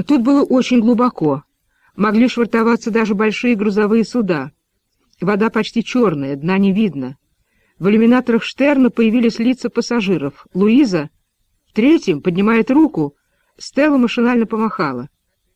Тут было очень глубоко. Могли швартоваться даже большие грузовые суда. Вода почти черная, дна не видно. В иллюминаторах Штерна появились лица пассажиров. Луиза в третьем поднимает руку. Стелла машинально помахала.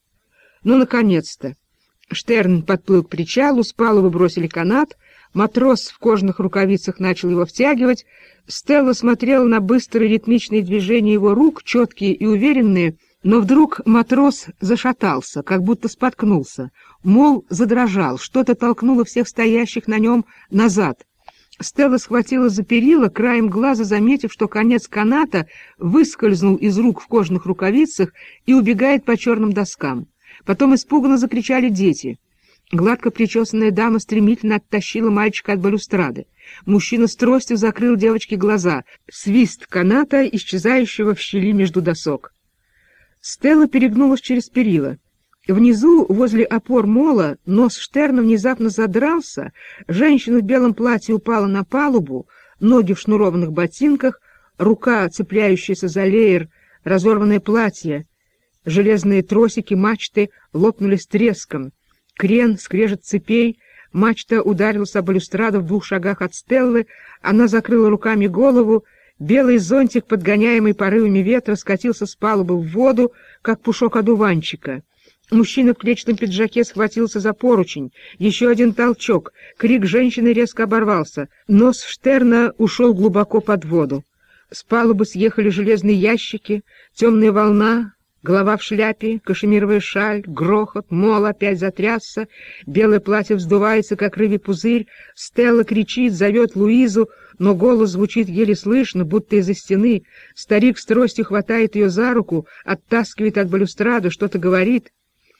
Ну, наконец-то! Штерн подплыл к причалу, с палубы бросили канат, матрос в кожаных рукавицах начал его втягивать. Стелла смотрела на быстрые ритмичные движения его рук, четкие и уверенные, но вдруг матрос зашатался, как будто споткнулся. Мол задрожал, что-то толкнуло всех стоящих на нем назад. Стелла схватила за перила, краем глаза заметив, что конец каната выскользнул из рук в кожаных рукавицах и убегает по черным доскам. Потом испуганно закричали дети. Гладко причесанная дама стремительно оттащила мальчика от балюстрады. Мужчина с тростью закрыл девочке глаза. Свист каната, исчезающего в щели между досок. Стелла перегнулась через перила. Внизу, возле опор мола, нос Штерна внезапно задрался, женщина в белом платье упала на палубу, ноги в шнурованных ботинках, рука, цепляющаяся за леер, разорванное платье. Железные тросики мачты лопнули с треском. Крен, скрежет цепей, мачта ударилась об балюстраду в 2 шагах от Стеллы, она закрыла руками голову, белый зонтик, подгоняемый порывами ветра, скатился с палубы в воду, как пушок одуванчика. Мужчина в клетчатом пиджаке схватился за поручень. Еще один толчок. Крик женщины резко оборвался. Нос Штерна ушел глубоко под воду. С палубы съехали железные ящики, темная волна, голова в шляпе, кашемировая шаль, грохот, мол опять затрясся, белое платье вздувается, как рыбий пузырь. Стелла кричит, зовет Луизу, но голос звучит еле слышно, будто из-за стены. Старик с тростью хватает ее за руку, оттаскивает от балюстрады, что-то говорит.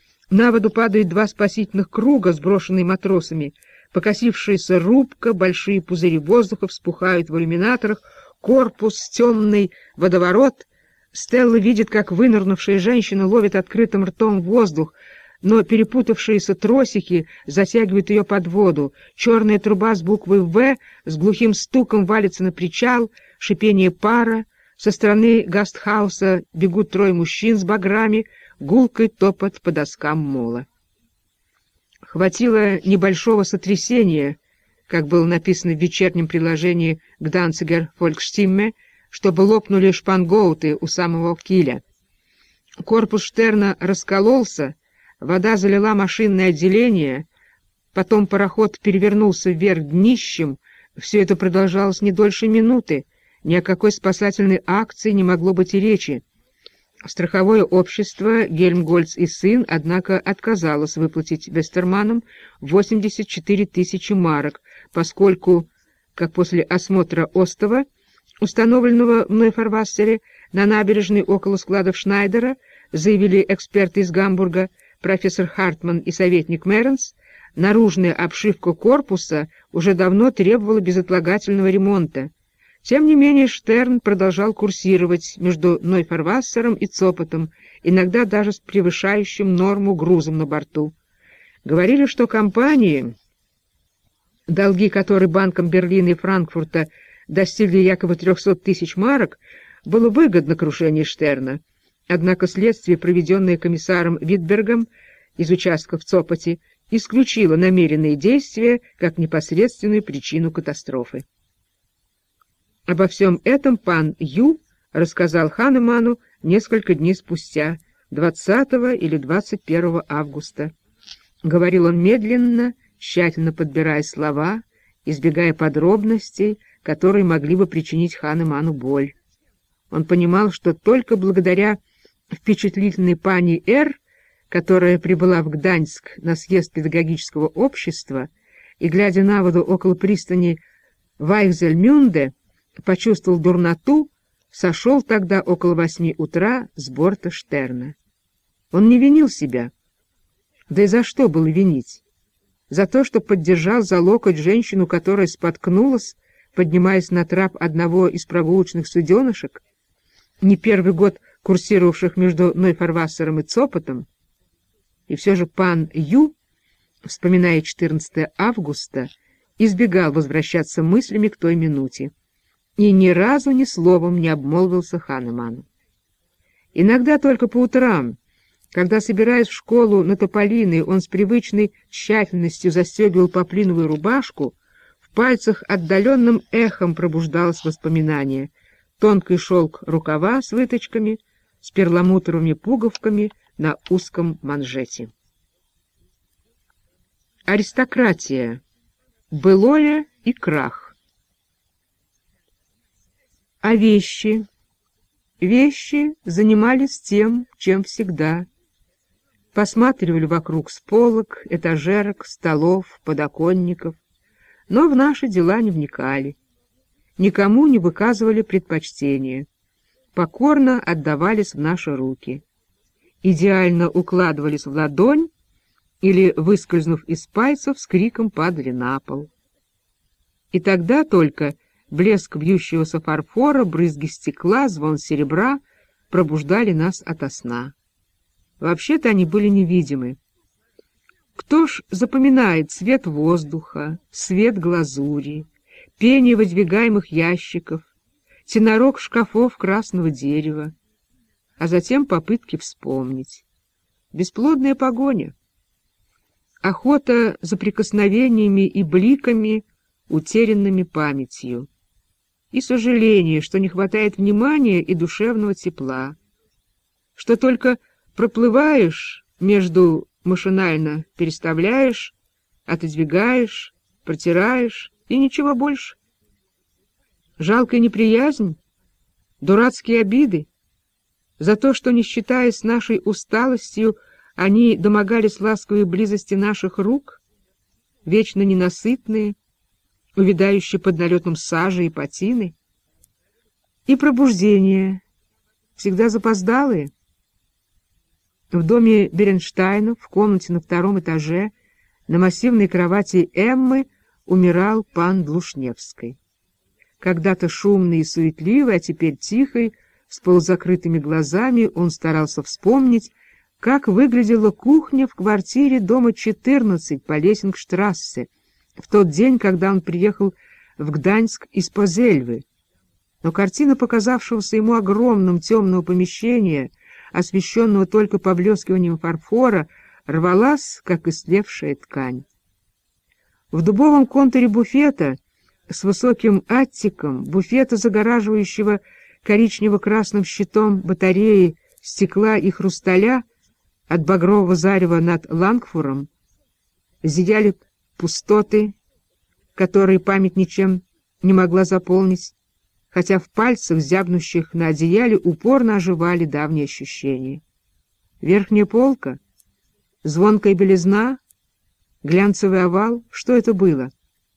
На воду падают 2 спасительных круга, сброшенные матросами. Покосившаяся рубка, большие пузыри воздуха вспухают в иллюминаторах, корпус, темный водоворот. Стелла видит, как вынырнувшая женщина ловит открытым ртом воздух, но перепутавшиеся тросики затягивают ее под воду. Черная труба с буквой «В» с глухим стуком валится на причал, шипение пара. Со стороны гастхауса бегут 3 мужчин с баграми, гулкой топот по доскам мола. Хватило небольшого сотрясения, как было написано в вечернем приложении к «Данцигер Фолькстимме», чтобы лопнули шпангоуты у самого киля. Корпус Штерна раскололся, вода залила машинное отделение, потом пароход перевернулся вверх днищем. Все это продолжалось не дольше минуты, ни о какой спасательной акции не могло быть и речи. Страховое общество «Гельмгольц и сын», однако, отказалось выплатить Вестерманам 84 000 марок, поскольку, как после осмотра остова, установленного в Нойфарвассере на набережной около складов Шнайдера, заявили эксперты из Гамбурга, профессор Хартман и советник Меренс, наружная обшивка корпуса уже давно требовала безотлагательного ремонта. Тем не менее Штерн продолжал курсировать между Нойфарвассером и Цопотом, иногда даже с превышающим норму грузом на борту. Говорили, что компании, долги которой банкам Берлина и Франкфурта достигли якобы 300 000 марок, было выгодно крушение Штерна. Однако следствие, проведенное комиссаром Витбергом из участка в Цопоте, исключило намеренные действия как непосредственную причину катастрофы. Обо всем этом пан Ю рассказал Ханеману несколько дней спустя, 20 или 21 августа. Говорил он медленно, тщательно подбирая слова, избегая подробностей, которые могли бы причинить Ханеману боль. Он понимал, что только благодаря впечатлительной пани Р., которая прибыла в Гданьск на съезд педагогического общества и, глядя на воду около пристани Вайхзельмюнде, почувствовал дурноту, сошел тогда около 8 утра с борта Штерна. Он не винил себя. Да и за что было винить? За то, что поддержал за локоть женщину, которая споткнулась, поднимаясь на трап одного из прогулочных суденышек, не первый год курсировавших между Нойфарвассером и Цопотом. И все же пан Ю, вспоминая 14 августа, избегал возвращаться мыслями к той минуте и ни разу ни словом не обмолвился Ханеману. Иногда только по утрам, Когда, собираясь в школу на тополиной, он с привычной тщательностью застегивал поплиновую рубашку, в пальцах отдаленным эхом пробуждалось воспоминание. Тонкий шелк рукава с выточками, с перламутровыми пуговками на узком манжете. Аристократия. Былое и крах. А вещи? Вещи занимались тем, чем всегда. Посматривали вокруг с полок, этажерок, столов, подоконников, но в наши дела не вникали. Никому не выказывали предпочтения. Покорно отдавались в наши руки. Идеально укладывались в ладонь или, выскользнув из пальцев, с криком падали на пол. И тогда только блеск бьющегося фарфора, брызги стекла, звон серебра пробуждали нас ото сна. Вообще-то они были невидимы. Кто ж запоминает цвет воздуха, свет глазури, пение выдвигаемых ящиков, тенорок шкафов красного дерева, а затем попытки вспомнить. Бесплодная погоня. Охота за прикосновениями и бликами, утерянными памятью. И сожаление, что не хватает внимания и душевного тепла, что только проплываешь между, машинально переставляешь, отодвигаешь, протираешь, и ничего больше. Жалкая неприязнь, дурацкие обиды за то, что, не считаясь нашей усталостью, они домогались ласковой близости наших рук, вечно ненасытные, увядающие под налетом сажи и патины, и пробуждение, всегда запоздалые. В доме Беренштайнов, в комнате на 2-м этаже, на массивной кровати Эммы умирал пан Длушневский. Когда-то шумный и суетливый, а теперь тихий, с полузакрытыми глазами, он старался вспомнить, как выглядела кухня в квартире дома 14 по Лессингштрассе в тот день, когда он приехал в Гданьск из Позельвы. Но картина показавшегося ему огромным темного помещения, освещенного только поблескиванием фарфора, рвалась, как истлевшая ткань. В дубовом контуре буфета с высоким аттиком, буфета, загораживающего коричнево-красным щитом батареи стекла и хрусталя от багрового зарева над Лангфуром, зияли пустоты, которые память ничем не могла заполнить, хотя в пальцах, зябнущих на одеяле, упорно оживали давние ощущения. Верхняя полка, звонкая белизна, глянцевый овал — что это было?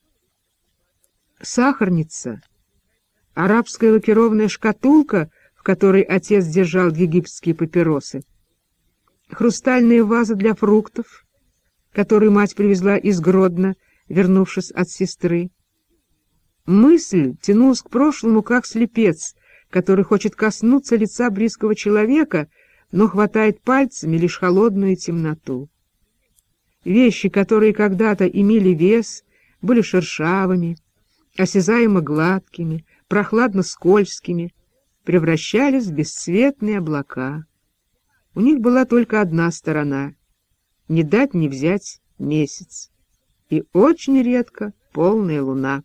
Сахарница, арабская лакированная шкатулка, в которой отец держал египетские папиросы, хрустальная ваза для фруктов, которую мать привезла из Гродно, вернувшись от сестры. Мысль тянулась к прошлому, как слепец, который хочет коснуться лица близкого человека, но хватает пальцами лишь холодную темноту. Вещи, которые когда-то имели вес, были шершавыми, осязаемо гладкими, прохладно-скользкими, превращались в бесцветные облака. У них была только одна сторона — не дать не взять месяц, и очень редко полная луна.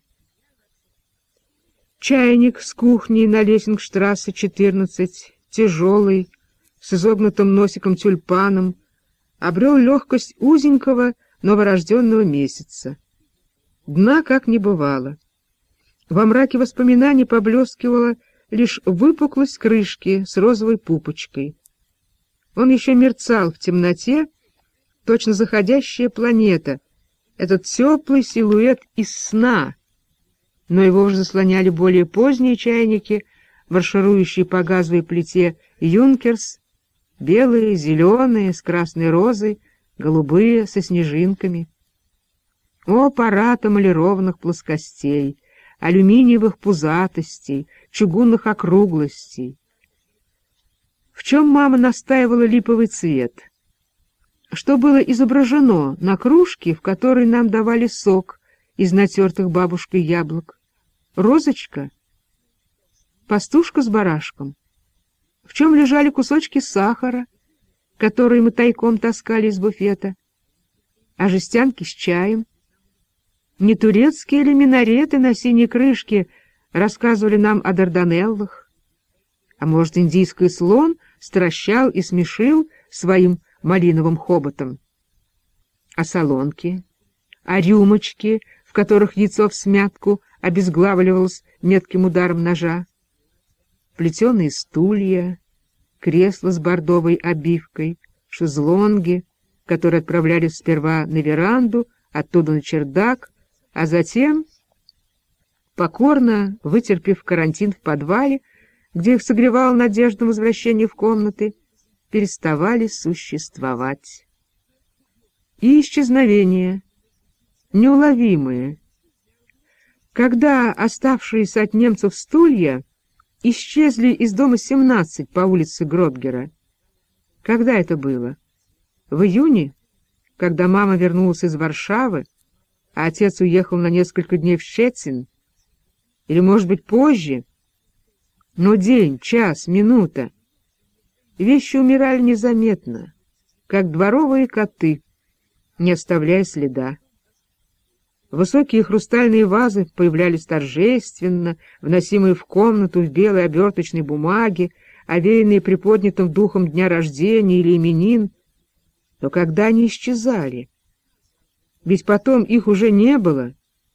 Чайник с кухни на Лессингштрассе 14, тяжелый, с изогнутым носиком-тюльпаном, обрел легкость узенького новорожденного месяца. Дна как не бывало. Во мраке воспоминаний поблескивала лишь выпуклость крышки с розовой пупочкой. Он еще мерцал в темноте, точно заходящая планета, этот теплый силуэт из сна, но его уже заслоняли более поздние чайники, марширующие по газовой плите «Юнкерс», белые, зеленые, с красной розой, голубые, со снежинками. О, парад эмалированных плоскостей, алюминиевых пузатостей, чугунных округлостей! В чем мама настаивала липовый цвет? Что было изображено на кружке, в которой нам давали сок из натертых бабушкой яблок? Розочка? Пастушка с барашком? В чем лежали кусочки сахара? которые мы тайком таскали из буфета, а жестянки с чаем. Не турецкие ли минареты на синей крышке рассказывали нам о Дарданеллах? А может, индийский слон стращал и смешил своим малиновым хоботом? А солонки? А рюмочки, в которых яйцо всмятку обезглавливалось метким ударом ножа? Плетеные стулья, кресла с бордовой обивкой, шезлонги, которые отправлялись сперва на веранду, оттуда на чердак, а затем, покорно вытерпев карантин в подвале, где их согревала надежда на возвращение в комнаты, переставали существовать. И исчезновения, неуловимые. Когда оставшиеся от немцев стулья исчезли из дома 17 по улице Гродгера. Когда это было? В июне, когда мама вернулась из Варшавы, а отец уехал на несколько дней в Щецин? Или, может быть, позже? Но день, час, минута. Вещи умирали незаметно, как дворовые коты, не оставляя следа. Высокие хрустальные вазы появлялись торжественно, вносимые в комнату в белой оберточной бумаге, овеянные приподнятым духом дня рождения или именин. Но когда они исчезали? Ведь потом их уже не было.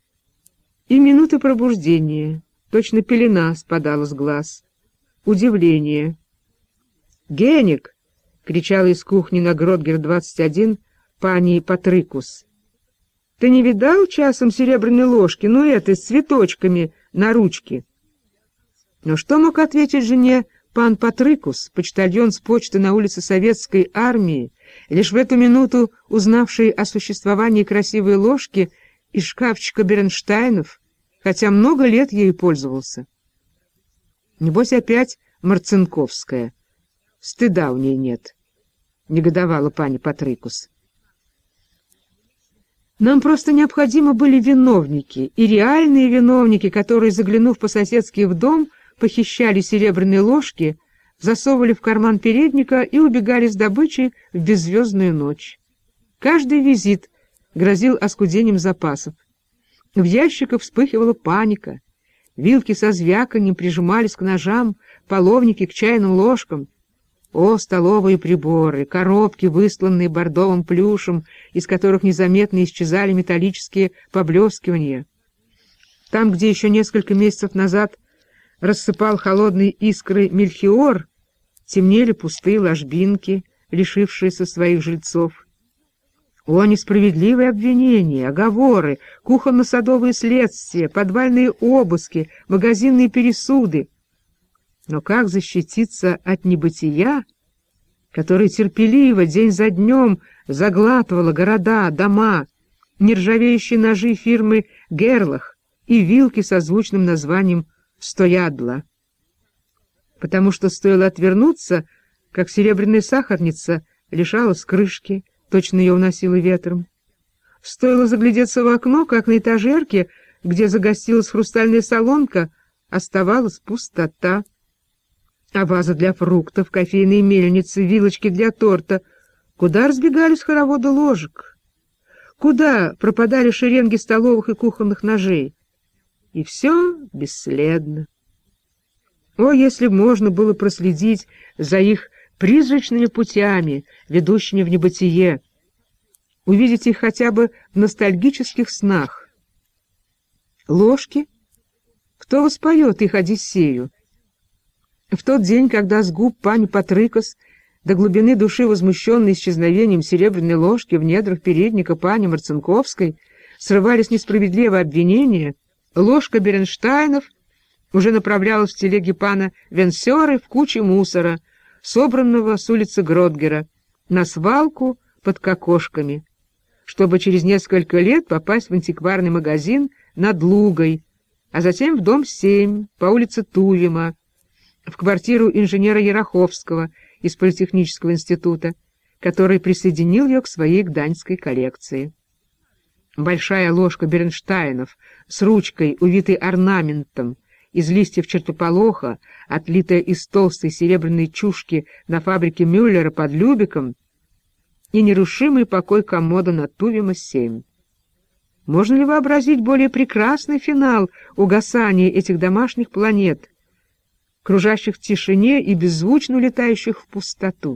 И минуты пробуждения, точно пелена спадала с глаз. Удивление. «Геник!» — кричала из кухни на Гродгер-21 пани Патрикус. «Ты не видал часом серебряной ложки, ну этой, с цветочками на ручке?» Но что мог ответить жене пан Патрикус, почтальон с почты на улице Советской Армии, лишь в эту минуту узнавший о существовании красивой ложки из шкафчика Бернштайнов, хотя много лет ею пользовался? Небось опять Марцинковская. Стыда у ней нет, — негодовала пани Патрикус. Нам просто необходимы были виновники, и реальные виновники, которые, заглянув по-соседски в дом, похищали серебряные ложки, засовывали в карман передника и убегали с добычей в беззвездную ночь. Каждый визит грозил оскудением запасов. В ящиках вспыхивала паника. Вилки со звяканьем прижимались к ножам, половники к чайным ложкам. О, столовые приборы, коробки, высланные бордовым плюшем, из которых незаметно исчезали металлические поблескивания. Там, где еще несколько месяцев назад рассыпал холодные искры мельхиор, темнели пустые ложбинки, лишившиеся своих жильцов. О, несправедливые обвинения, оговоры, кухонно-садовые следствия, подвальные обыски, магазинные пересуды. Но как защититься от небытия, которое терпеливо день за днем заглатывало города, дома, нержавеющие ножи фирмы «Герлах» и вилки со звучным названием «Стоядла»? Потому что стоило отвернуться, как серебряная сахарница лишалась крышки, точно ее уносило ветром. Стоило заглядеться в окно, как на этажерке, где загостилась хрустальная солонка, оставалась пустота. А ваза для фруктов, кофейные мельницы, вилочки для торта — куда разбегались хороводы ложек? Куда пропадали шеренги столовых и кухонных ножей? И все бесследно. О, если б можно было проследить за их призрачными путями, ведущими в небытие, увидеть их хотя бы в ностальгических снах. Ложки? Кто воспоет их Одиссею? В тот день, когда с губ пани Патрикос, до глубины души возмущенной исчезновением серебряной ложки в недрах передника пани Марцинковской, срывались несправедливые обвинения, ложка Бернштайнов уже направлялась в телеге пана Венсеры в куче мусора, собранного с улицы Гродгера, на свалку под кокошками, чтобы через несколько лет попасть в антикварный магазин над Лугой, а затем в дом 7 по улице Тувима, в квартиру инженера Яроховского из Политехнического института, который присоединил ее к своей гданьской коллекции. Большая ложка Бернштайнов с ручкой, увитой орнаментом, из листьев чертополоха, отлитая из толстой серебряной чушки на фабрике Мюллера под Любеком, и нерушимый покой комода на Тувима-7. Можно ли вообразить более прекрасный финал угасания этих домашних планет, кружащих в тишине и беззвучно улетающих в пустоту?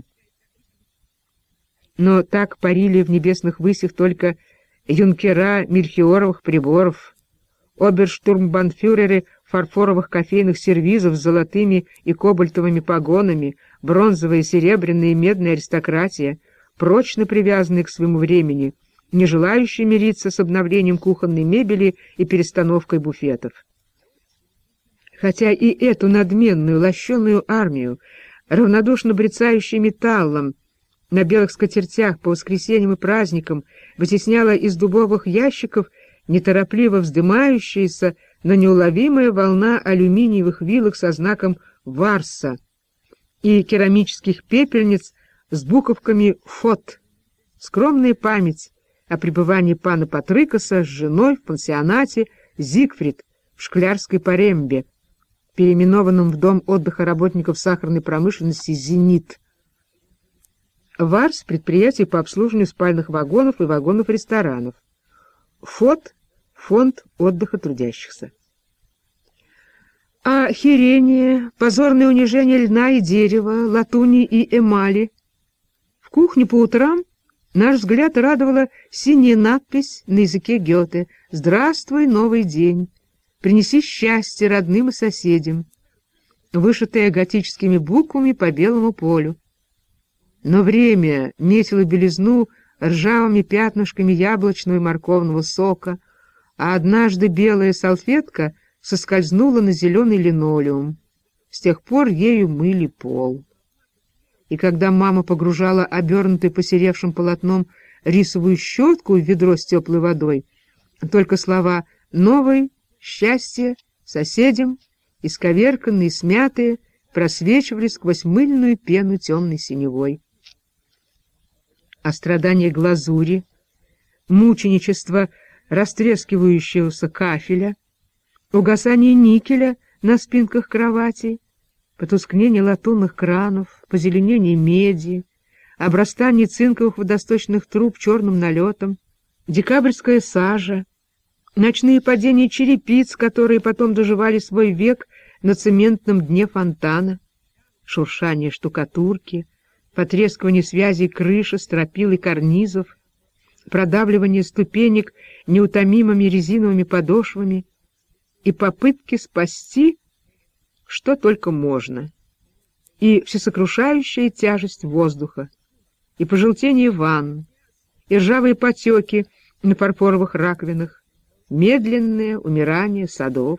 Но так парили в небесных высях только юнкера мельхиоровых приборов, оберштурмбанфюреры фарфоровых кофейных сервизов с золотыми и кобальтовыми погонами, бронзовая, серебряная и медная аристократия, прочно привязанные к своему времени, не желающие мириться с обновлением кухонной мебели и перестановкой буфетов. Хотя и эту надменную, лощеную армию, равнодушно брецающую металлом, на белых скатертях по воскресеньям и праздникам вытесняла из дубовых ящиков неторопливо вздымающаяся, но неуловимая волна алюминиевых вилок со знаком «Варса» и керамических пепельниц с буковками «ФОТ», скромная память о пребывании пана Патрикаса с женой в пансионате «Зигфрид» в Шклярской Парембе, переименованном в дом отдыха работников сахарной промышленности «Зенит». ВАРС — предприятие по обслуживанию спальных вагонов и вагонов-ресторанов. ФОТ — фонд отдыха трудящихся. А херение, позорное унижение льна и дерева, латуни и эмали. В кухне по утрам наш взгляд радовала синяя надпись на языке Гёте: «Здравствуй, новый день! Принеси счастье родным и соседям», вышитая готическими буквами по белому полю. Но время метило белизну ржавыми пятнышками яблочного и морковного сока, а однажды белая салфетка соскользнула на зеленый линолеум. С тех пор ею мыли пол. И когда мама погружала обернутый посеревшим полотном рисовую щетку в ведро с теплой водой, только слова «новый», «счастье», «соседям», исковерканные, смятые, просвечивали сквозь мыльную пену темной синевой. А страдания глазури, мученичество растрескивающегося кафеля, угасание никеля на спинках кроватей, потускнение латунных кранов, позеленение меди, обрастание цинковых водосточных труб черным налетом, декабрьская сажа, ночные падения черепиц, которые потом доживали свой век на цементном дне фонтана, шуршание штукатурки, потрескивание связей крыши, стропил и карнизов, продавливание ступенек неутомимыми резиновыми подошвами и попытки спасти что только можно, и всесокрушающая тяжесть воздуха, и пожелтение ванн, и ржавые потеки на фарфоровых раковинах, медленное умирание садов.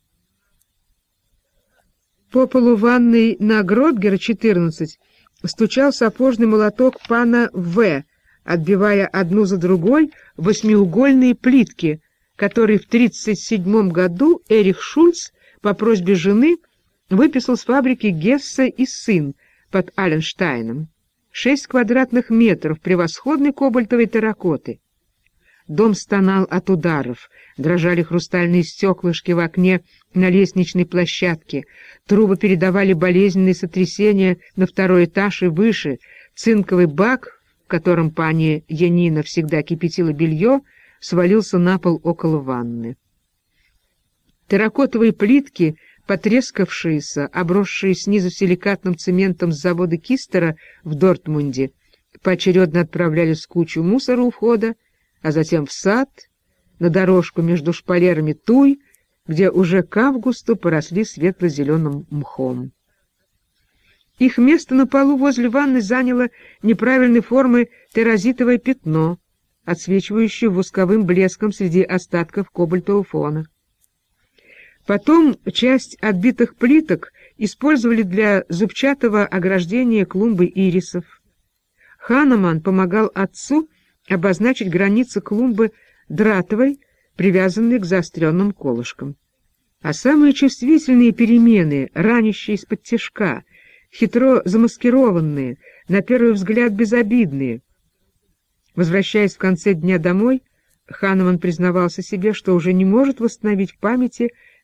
По полу ванной на Гротгера 14 стучал сапожный молоток пана В., отбивая одну за другой восьмиугольные плитки, которые в 1937 году Эрих Шульц по просьбе жены выписал с фабрики Гессе и сын под Алленштайном. 6 квадратных метров превосходной кобальтовой терракоты. Дом стонал от ударов, дрожали хрустальные стеклышки в окне на лестничной площадке, трубы передавали болезненные сотрясения на второй этаж и выше, цинковый бак, в котором пани Янина всегда кипятила белье, свалился на пол около ванны. Терракотовые плитки, потрескавшиеся, обросшие снизу силикатным цементом с завода Кистера в Дортмунде, поочередно отправлялись в кучу мусора у входа, а затем в сад, на дорожку между шпалерами туй, где уже к августу поросли светло-зеленым мхом. Их место на полу возле ванны заняло неправильной формы терразитовое пятно, отсвечивающее восковым блеском среди остатков кобальтового фона. Потом часть отбитых плиток использовали для зубчатого ограждения клумбы ирисов. Ханеман помогал отцу обозначить границы клумбы дратовой, привязанной к заостренным колышкам. А самые чувствительные перемены, ранящие из-под тишка, хитро замаскированные, на первый взгляд безобидные. Возвращаясь в конце дня домой, Ханеман признавался себе, что уже не может восстановить в памяти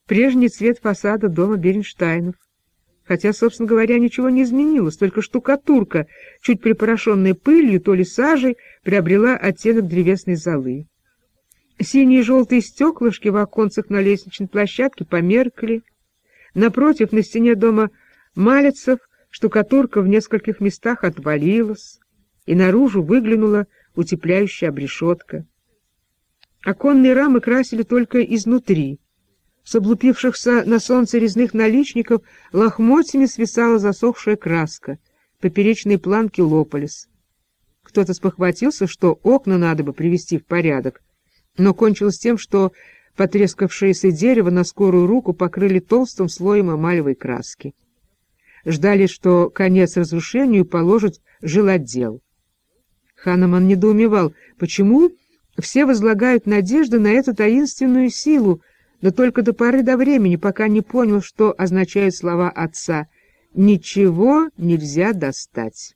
прежний цвет фасада дома Беренштайнов. Хотя, собственно говоря, ничего не изменилось, только штукатурка, чуть припорошенная пылью, то ли сажей, приобрела оттенок древесной золы. Синие и желтые стеклышки в оконцах на лестничной площадке померкли. Напротив, на стене дома Малецов, штукатурка в нескольких местах отвалилась, и наружу выглянула утепляющая обрешетка. Оконные рамы красили только изнутри. С облупившихся на солнце резных наличников лохмотьями свисала засохшая краска, поперечные планки лопались. Кто-то спохватился, что окна надо бы привести в порядок, но кончилось тем, что потрескавшееся дерево на скорую руку покрыли толстым слоем эмалевой краски. Ждали, что конец разрушению положит жилотдел. Ханеман недоумевал, почему все возлагают надежды на эту таинственную силу, но только до поры до времени, пока не понял, что означают слова отца «ничего нельзя достать».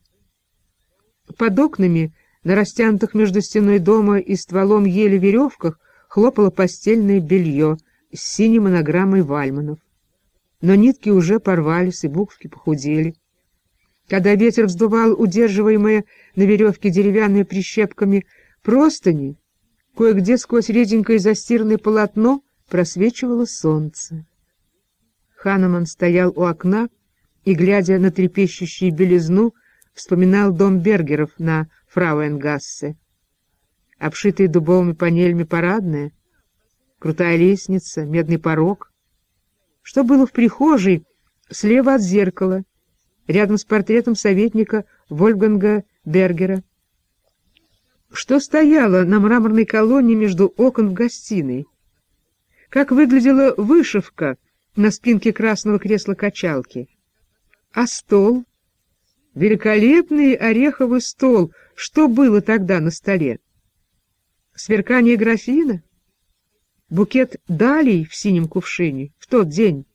Под окнами, на растянутых между стеной дома и стволом ели веревках, хлопало постельное белье с синей монограммой Вальманов. Но нитки уже порвались, и буковки похудели. Когда ветер вздувал удерживаемые на веревке деревянными прищепками простыни, кое-где сквозь реденькое застиранное полотно просвечивало солнце. Ханеман стоял у окна и, глядя на трепещущую белизну, вспоминал дом Бергеров на Фрауенгассе. Обшитые дубовыми панелями парадная, крутая лестница, медный порог. Что было в прихожей, слева от зеркала, рядом с портретом советника Вольфганга Бергера? Что стояло на мраморной колонне между окон в гостиной? Как выглядела вышивка на спинке красного кресла-качалки? А стол? Великолепный ореховый стол. Что было тогда на столе? Сверкание графина? Букет далий в синем кувшине в тот день?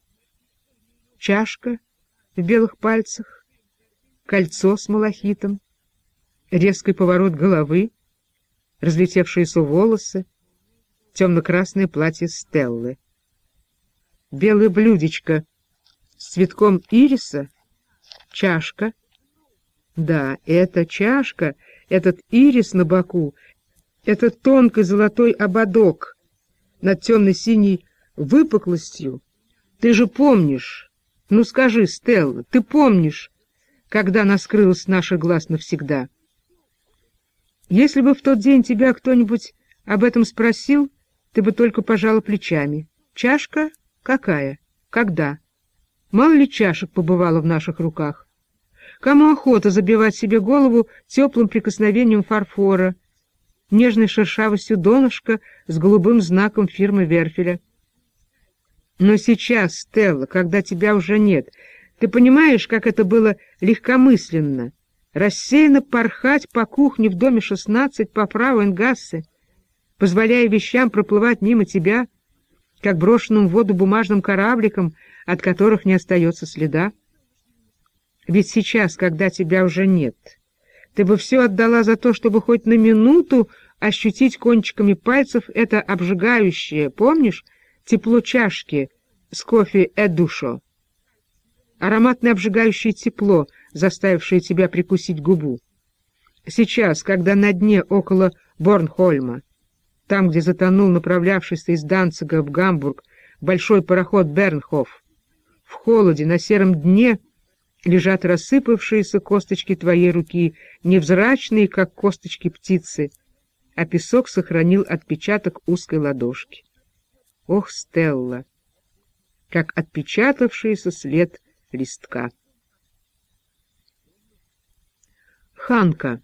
Чашка в белых пальцах? Кольцо с малахитом? Резкий поворот головы? Разлетевшиеся волосы? Темно-красное платье Стеллы. Белое блюдечко с цветком ириса? Чашка? Да, это чашка, этот ирис на боку, этот тонкий золотой ободок над темно-синей выпуклостью. Ты же помнишь, ну скажи, Стелла, ты помнишь, когда она скрылась с наших глаз навсегда? Если бы в тот день тебя кто-нибудь об этом спросил, ты бы только пожала плечами. Чашка? Какая? Когда? Мало ли чашек побывало в наших руках? Кому охота забивать себе голову теплым прикосновением фарфора, нежной шершавостью донышка с голубым знаком фирмы Верфеля? Но сейчас, Стелла, когда тебя уже нет, ты понимаешь, как это было легкомысленно, рассеянно порхать по кухне в доме 16 по Фрауенгассе, позволяя вещам проплывать мимо тебя, как брошенным в воду бумажным корабликам, от которых не остается следа? Ведь сейчас, когда тебя уже нет, ты бы все отдала за то, чтобы хоть на минуту ощутить кончиками пальцев это обжигающее, помнишь, тепло чашки с кофе «Эдушо», ароматное обжигающее тепло, заставившее тебя прикусить губу. Сейчас, когда на дне около Борнхольма, там, где затонул направлявшийся из Данцига в Гамбург большой пароход «Бернхоф», в холоде на сером дне лежат рассыпавшиеся косточки твоей руки, невзрачные, как косточки птицы, а песок сохранил отпечаток узкой ладошки. Ох, Стелла, как отпечатавшийся след листка. Ханка.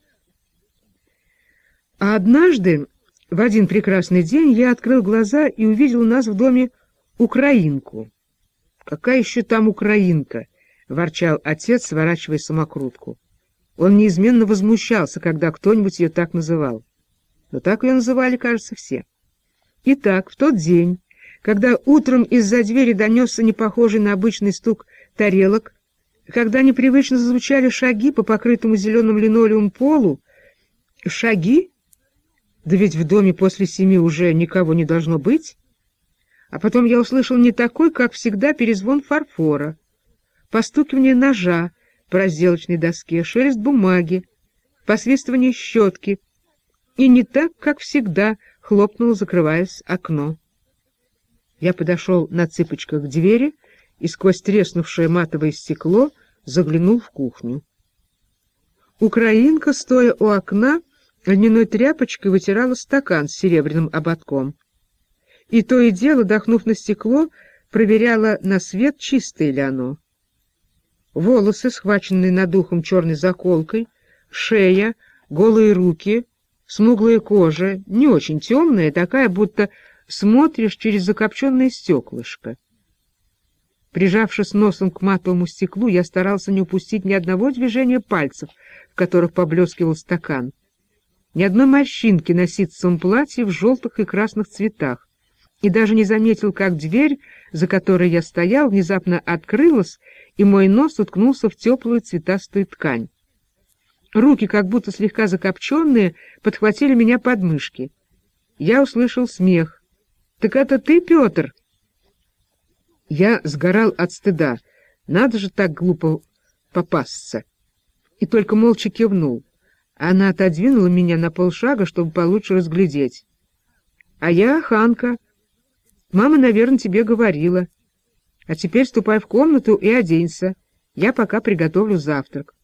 А однажды, в один прекрасный день, я открыл глаза и увидел у нас в доме украинку. «Какая еще там украинка?» — ворчал отец, сворачивая самокрутку. Он неизменно возмущался, когда кто-нибудь ее так называл. Но так ее называли, кажется, все. Итак, в тот день, когда утром из-за двери донесся непохожий на обычный стук тарелок, когда непривычно зазвучали шаги по покрытому зеленым линолеумом полу, шаги? Да ведь в доме после 7 уже никого не должно быть. А потом я услышал не такой, как всегда, перезвон фарфора, постукивание ножа по разделочной доске, шелест бумаги, посвистывание щетки, и не так, как всегда, хлопнуло, закрываясь, окно. Я подошел на цыпочках к двери и сквозь треснувшее матовое стекло заглянул в кухню. Украинка, стоя у окна, льняной тряпочкой вытирала стакан с серебряным ободком. И то и дело, дохнув на стекло, проверяла на свет, чистое ли оно. Волосы, схваченные над ухом черной заколкой, шея, голые руки, смуглая кожа, не очень темная, такая, будто смотришь через закопченное стеклышко. Прижавшись носом к матовому стеклу, я старался не упустить ни одного движения пальцев, в которых поблескивал стакан, ни одной морщинки на ситцевом платье в желтых и красных цветах, и даже не заметил, как дверь, за которой я стоял, внезапно открылась, и мой нос уткнулся в теплую цветастую ткань. Руки, как будто слегка закопченные, подхватили меня под мышки. Я услышал смех. «Так это ты, Петр?» Я сгорал от стыда. Надо же так глупо попасться. И только молча кивнул. Она отодвинула меня на полшага, чтобы получше разглядеть. «А я Ханка. Мама, наверное, тебе говорила. А теперь ступай в комнату и оденься. Я пока приготовлю завтрак».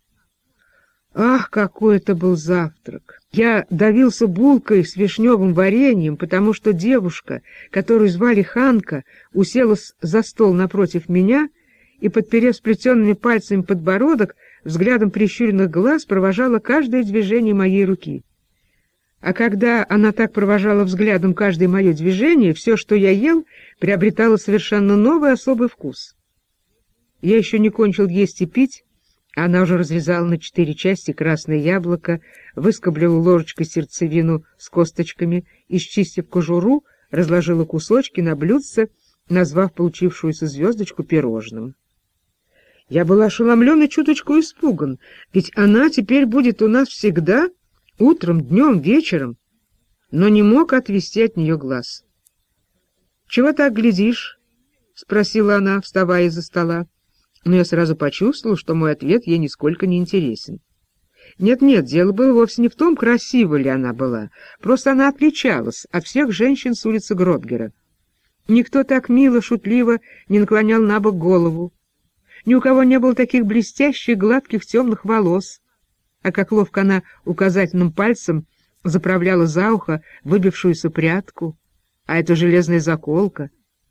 Ах, какой это был завтрак! Я давился булкой с вишневым вареньем, потому что девушка, которую звали Ханка, уселась за стол напротив меня и, подперев сплетенными пальцами подбородок, взглядом прищуренных глаз провожала каждое движение моей руки. А когда она так провожала взглядом каждое мое движение, все, что я ел, приобретало совершенно новый особый вкус. Я еще не кончил есть и пить, она уже разрезала на 4 части красное яблоко, выскоблила ложечкой сердцевину с косточками и, счистив кожуру, разложила кусочки на блюдце, назвав получившуюся звездочку пирожным. Я был ошеломлен и чуточку испуган, ведь она теперь будет у нас всегда, утром, днем, вечером, но не мог отвести от нее глаз. — Чего так глядишь? — спросила она, вставая из-за стола. Но я сразу почувствовал, что мой ответ ей нисколько не интересен. Нет-нет, дело было вовсе не в том, красива ли она была, просто она отличалась от всех женщин с улицы Гротгера. Никто так мило, шутливо не наклонял набок голову. Ни у кого не было таких блестящих, гладких, темных волос. А как ловко она указательным пальцем заправляла за ухо выбившуюся прядку, а это железная заколка.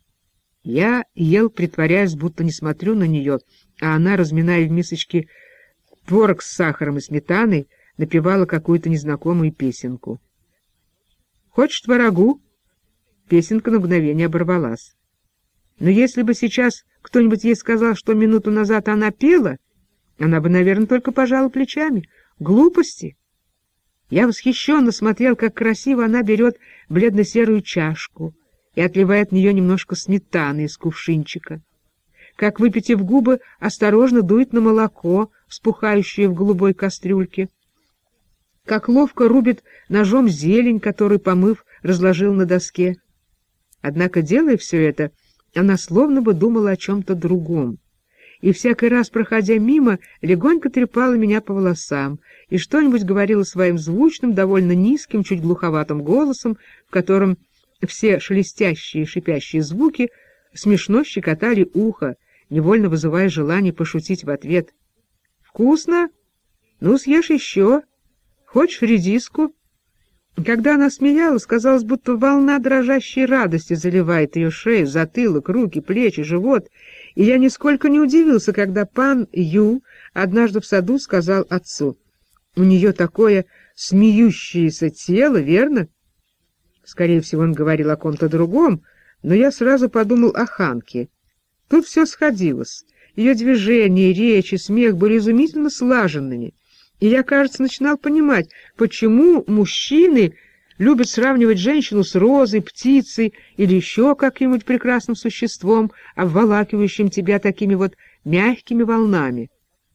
Я ел, притворяясь, будто не смотрю на нее, а она, разминая в мисочке творог с сахаром и сметаной, напевала какую-то незнакомую песенку. «Хочешь творогу?» Песенка на мгновение оборвалась. Но если бы сейчас кто-нибудь ей сказал, что минуту назад она пела, она бы, наверное, только пожала плечами. Глупости! Я восхищенно смотрел, как красиво она берет бледно-серую чашку и отливает в нее немножко сметаны из кувшинчика, как, выпитив губы, осторожно дует на молоко, вспухающее в голубой кастрюльке, как ловко рубит ножом зелень, которую, помыв, разложил на доске. Однако, делая все это, она словно бы думала о чем-то другом, и всякий раз, проходя мимо, легонько трепала меня по волосам и что-нибудь говорила своим звучным, довольно низким, чуть глуховатым голосом, в котором все шелестящие и шипящие звуки смешно щекотали ухо, невольно вызывая желание пошутить в ответ. «Вкусно? Ну, съешь еще. Хочешь редиску?» Когда она смеялась, казалось, будто волна дрожащей радости заливает ее шею, затылок, руки, плечи, живот, и я нисколько не удивился, когда пан Ю однажды в саду сказал отцу: «У нее такое смеющееся тело, верно?» Скорее всего, он говорил о ком-то другом, но я сразу подумал о Ханке. Тут все сходилось. Ее движения, речь и смех были изумительно слаженными. И я, кажется, начинал понимать, почему мужчины любят сравнивать женщину с розой, птицей или еще каким-нибудь прекрасным существом, обволакивающим тебя такими вот мягкими волнами.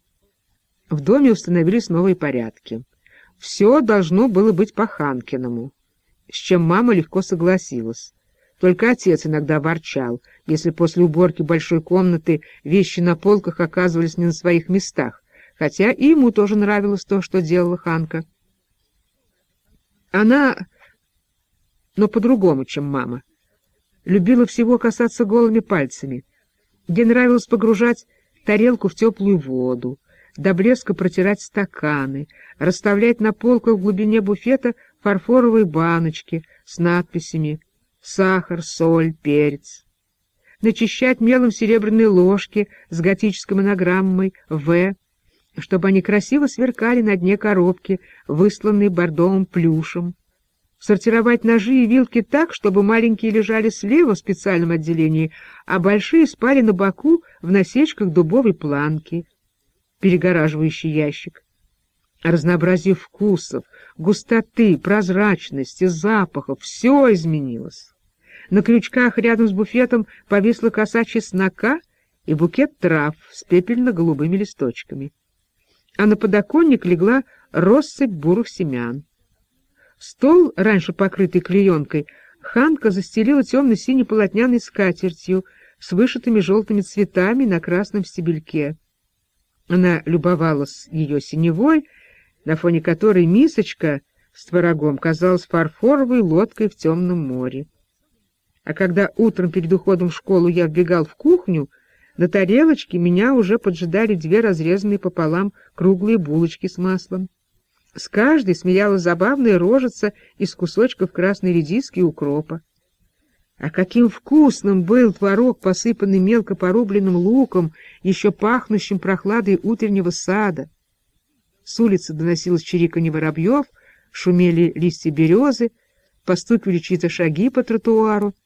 В доме установились новые порядки. Все должно было быть по-Ханкиному, с чем мама легко согласилась. Только отец иногда ворчал, если после уборки большой комнаты вещи на полках оказывались не на своих местах, хотя и ему тоже нравилось то, что делала Ханка. Она, но по-другому, чем мама, любила всего касаться голыми пальцами. Ей нравилось погружать тарелку в теплую воду, до блеска протирать стаканы, расставлять на полках в глубине буфета фарфоровые баночки с надписями «Сахар, соль, перец», начищать мелом серебряные ложки с готической монограммой «В», чтобы они красиво сверкали на дне коробки, высланной бордовым плюшем, сортировать ножи и вилки так, чтобы маленькие лежали слева в специальном отделении, а большие спали на боку в насечках дубовой планки, перегораживающий ящик. Разнообразие вкусов, густоты, прозрачности, запахов — все изменилось. На крючках рядом с буфетом повисла коса чеснока и букет трав с пепельно-голубыми листочками. А на подоконник легла россыпь бурых семян. Стол, раньше покрытый клеенкой, Ханка застелила темно-синей полотняной скатертью с вышитыми желтыми цветами на красном стебельке. Она любовалась ее синевой, на фоне которой мисочка с творогом казалась фарфоровой лодкой в темном море. А когда утром перед уходом в школу я вбегал в кухню, на тарелочке меня уже поджидали две разрезанные пополам круглые булочки с маслом. С каждой смеялась забавная рожица из кусочков красной редиски и укропа. А каким вкусным был творог, посыпанный мелко порубленным луком, еще пахнущим прохладой утреннего сада! С улицы доносилось чириканье воробьев, шумели листья березы, постукивали чьи-то шаги по тротуару.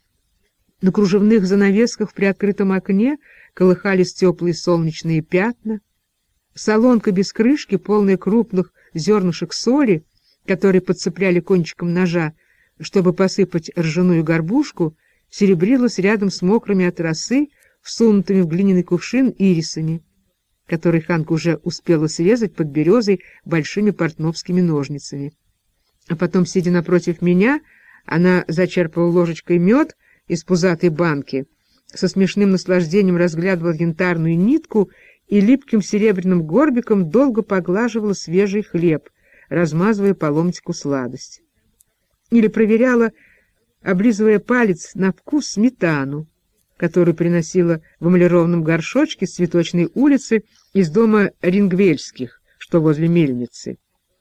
На кружевных занавесках в приоткрытом окне колыхались теплые солнечные пятна. Солонка без крышки, полная крупных зернышек соли, которые подцепляли кончиком ножа, чтобы посыпать ржаную горбушку, серебрилась рядом с мокрыми от росы, всунутыми в глиняный кувшин ирисами, который Ханка уже успела срезать под березой большими портновскими ножницами. А потом, сидя напротив меня, она зачерпывала ложечкой мед из пузатой банки, со смешным наслаждением разглядывала янтарную нитку и липким серебряным горбиком долго поглаживала свежий хлеб, размазывая по ломтику сладость. Или проверяла, облизывая палец на вкус, сметану, которую приносила в эмалированном горшочке с Цветочной улицы из дома Рингвельских, что возле мельницы.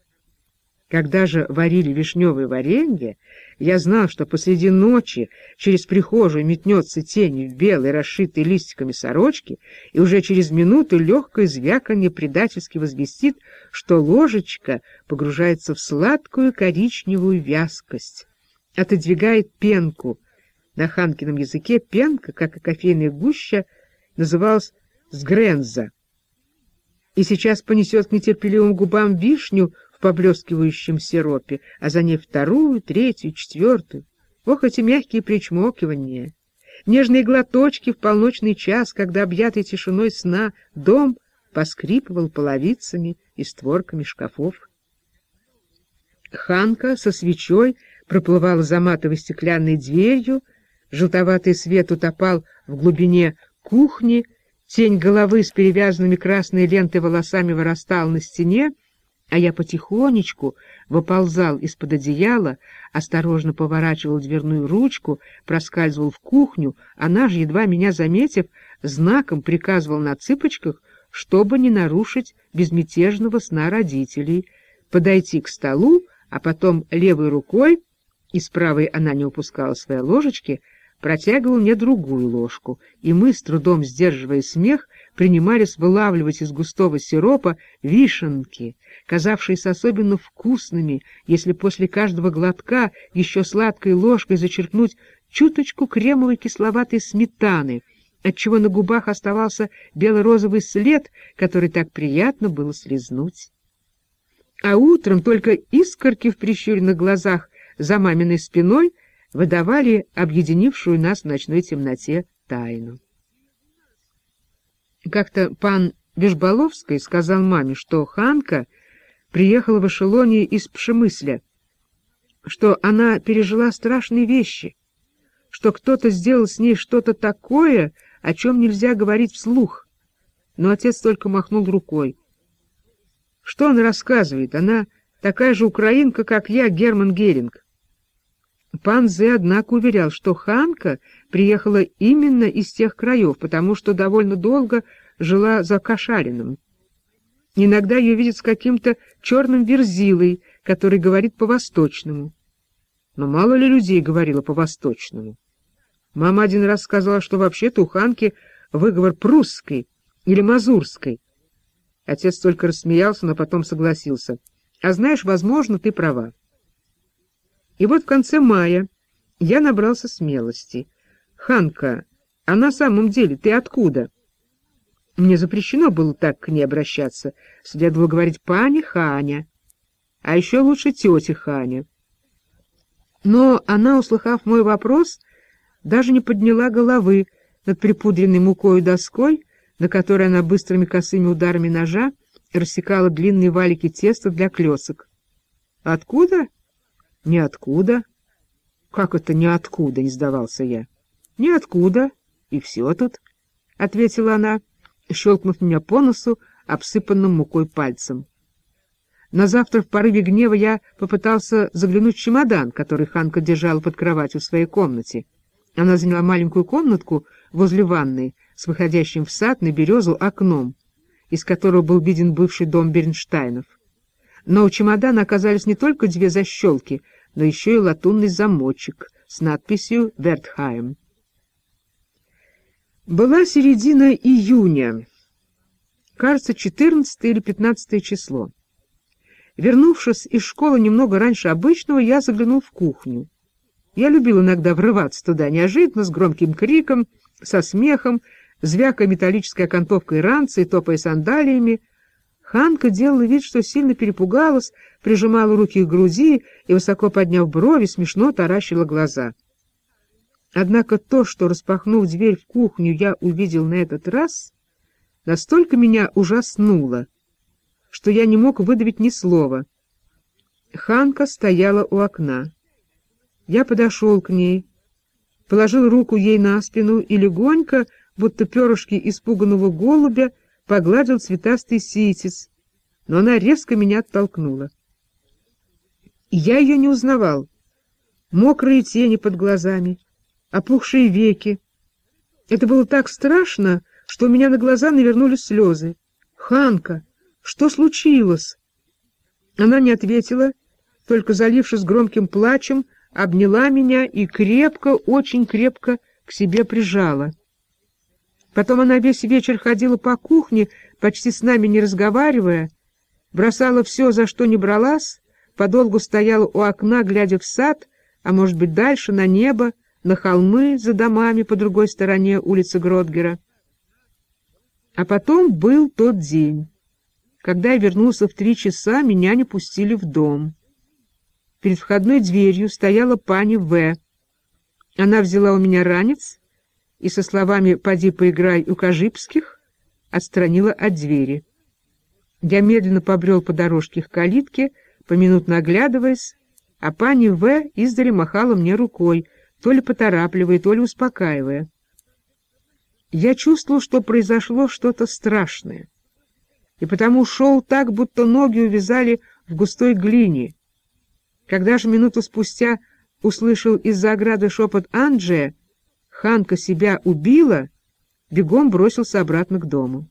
Когда же варили вишневое варенье, я знал, что посреди ночи через прихожую метнется тень в белой, расшитой листиками сорочки, и уже через минуту легкое звяканье предательски возвестит, что ложечка погружается в сладкую коричневую вязкость, отодвигает пенку. На Ханкином языке пенка, как и кофейная гуща, называлась сгренза. И сейчас понесет к нетерпеливым губам вишню в поблескивающем сиропе, а за ней вторую, третью, четвертую. Ох, эти мягкие причмокивания! Нежные глоточки в полночный час, когда, объятый тишиной сна, дом поскрипывал половицами и створками шкафов. Ханка со свечой проплывала за матовой стеклянной дверью, желтоватый свет утопал в глубине кухни, тень головы с перевязанными красной лентой волосами вырастала на стене, а я потихонечку выползал из-под одеяла, осторожно поворачивал дверную ручку, проскальзывал в кухню, она же, едва меня заметив, знаком приказывал на цыпочках, чтобы не нарушить безмятежного сна родителей, подойти к столу, а потом левой рукой, и с правой она не упускала своей ложечки, протягивал мне другую ложку, и мы, с трудом сдерживая смех, принимались вылавливать из густого сиропа вишенки, казавшиеся особенно вкусными, если после каждого глотка еще сладкой ложкой зачерпнуть чуточку кремовой кисловатой сметаны, отчего на губах оставался бело-розовый след, который так приятно было слизнуть. А утром только искорки в прищуренных глазах за маминой спиной выдавали объединившую нас в ночной темноте тайну. Как-то пан Вежболовский сказал маме, что Ханка приехала в эшелоне из Пшемысля, что она пережила страшные вещи, что кто-то сделал с ней что-то такое, о чем нельзя говорить вслух. Но отец только махнул рукой. Что он рассказывает? Она такая же украинка, как я, Герман Геринг. Пан Зе, однако, уверял, что Ханка приехала именно из тех краев, потому что довольно долго жила за Кашарином. Иногда ее видят с каким-то черным верзилой, который говорит по-восточному. Но мало ли людей говорило по-восточному. Мама один раз сказала, что вообще-то у Ханки выговор прусской или мазурской. Отец только рассмеялся, но потом согласился. А знаешь, возможно, ты права. И вот в конце мая я набрался смелости. Ханка, а на самом деле ты откуда? Мне запрещено было так к ней обращаться. Следовало говорить «пани Ханя», а еще лучше «тетя Ханя». Но она, услыхав мой вопрос, даже не подняла головы над припудренной мукою доской, на которой она быстрыми косыми ударами ножа рассекала длинные валики теста для клёсок. «Откуда?» «Ниоткуда». «Как это ниоткуда?» — не сдавался я. «Ниоткуда, и все тут», — ответила она, щелкнув меня по носу обсыпанным мукой пальцем. На завтра в порыве гнева я попытался заглянуть в чемодан, который Ханка держала под кроватью в своей комнате. Она заняла маленькую комнатку возле ванной с выходящим в сад на березу окном, из которого был виден бывший дом Бернштайнов. Но у чемодана оказались не только две защелки, но еще и латунный замочек с надписью «Вертхайм». Была середина июня, кажется, 14 или 15 число. Вернувшись из школы немного раньше обычного, я заглянул в кухню. Я любил иногда врываться туда неожиданно, с громким криком, со смехом, звякая металлической окантовкой ранца и топая сандалиями. Ханка делала вид, что сильно перепугалась, прижимала руки к груди и, высоко подняв брови, смешно таращила глаза. Однако то, что, распахнув дверь в кухню, я увидел на этот раз, настолько меня ужаснуло, что я не мог выдавить ни слова. Ханка стояла у окна. Я подошел к ней, положил руку ей на спину и легонько, будто перышки испуганного голубя, погладил цветастый ситец, но она резко меня оттолкнула. Я ее не узнавал. Мокрые тени под глазами, опухшие веки. Это было так страшно, что у меня на глаза навернулись слезы. «Ханка, что случилось?» Она не ответила, только, залившись громким плачем, обняла меня и крепко, очень крепко к себе прижала. Потом она весь вечер ходила по кухне, почти с нами не разговаривая, бросала все, за что не бралась, подолгу стояла у окна, глядя в сад, а может быть дальше, на небо, на холмы за домами по другой стороне улицы Гродгера. А потом был тот день. Когда я вернулся в 3 часа, меня не пустили в дом. Перед входной дверью стояла пани В. Она взяла у меня ранец и со словами «поди поиграй у Кажипских» отстранила от двери. Я медленно побрел по дорожке к калитке, поминутно оглядываясь, а пани В. издали махала мне рукой, то ли поторапливая, то ли успокаивая. Я чувствовал, что произошло что-то страшное, и потому шел так, будто ноги увязали в густой глине. Когда же минуту спустя услышал из-за ограды шепот Анджея «Ханка себя убила», бегом бросился обратно к дому.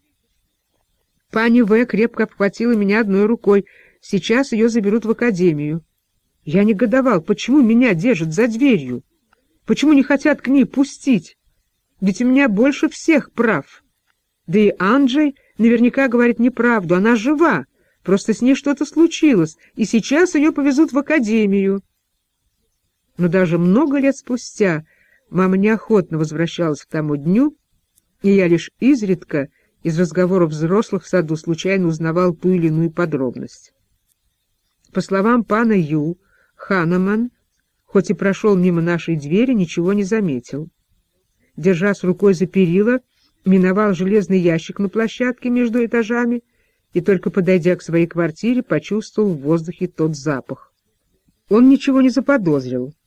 Пани В. крепко обхватила меня одной рукой. Сейчас ее заберут в академию. Я негодовал, почему меня держат за дверью? Почему не хотят к ней пустить? Ведь у меня больше всех прав. Да и Анджей наверняка говорит неправду. Она жива, просто с ней что-то случилось, и сейчас ее повезут в академию. Но даже много лет спустя мама неохотно возвращалась к тому дню, и я лишь изредка из разговоров взрослых в саду случайно узнавал ту или иную подробность. По словам пана Ю, Ханеман, хоть и прошел мимо нашей двери, ничего не заметил. Держась рукой за перила, миновал железный ящик на площадке между этажами и, только подойдя к своей квартире, почувствовал в воздухе тот запах. Он ничего не заподозрил.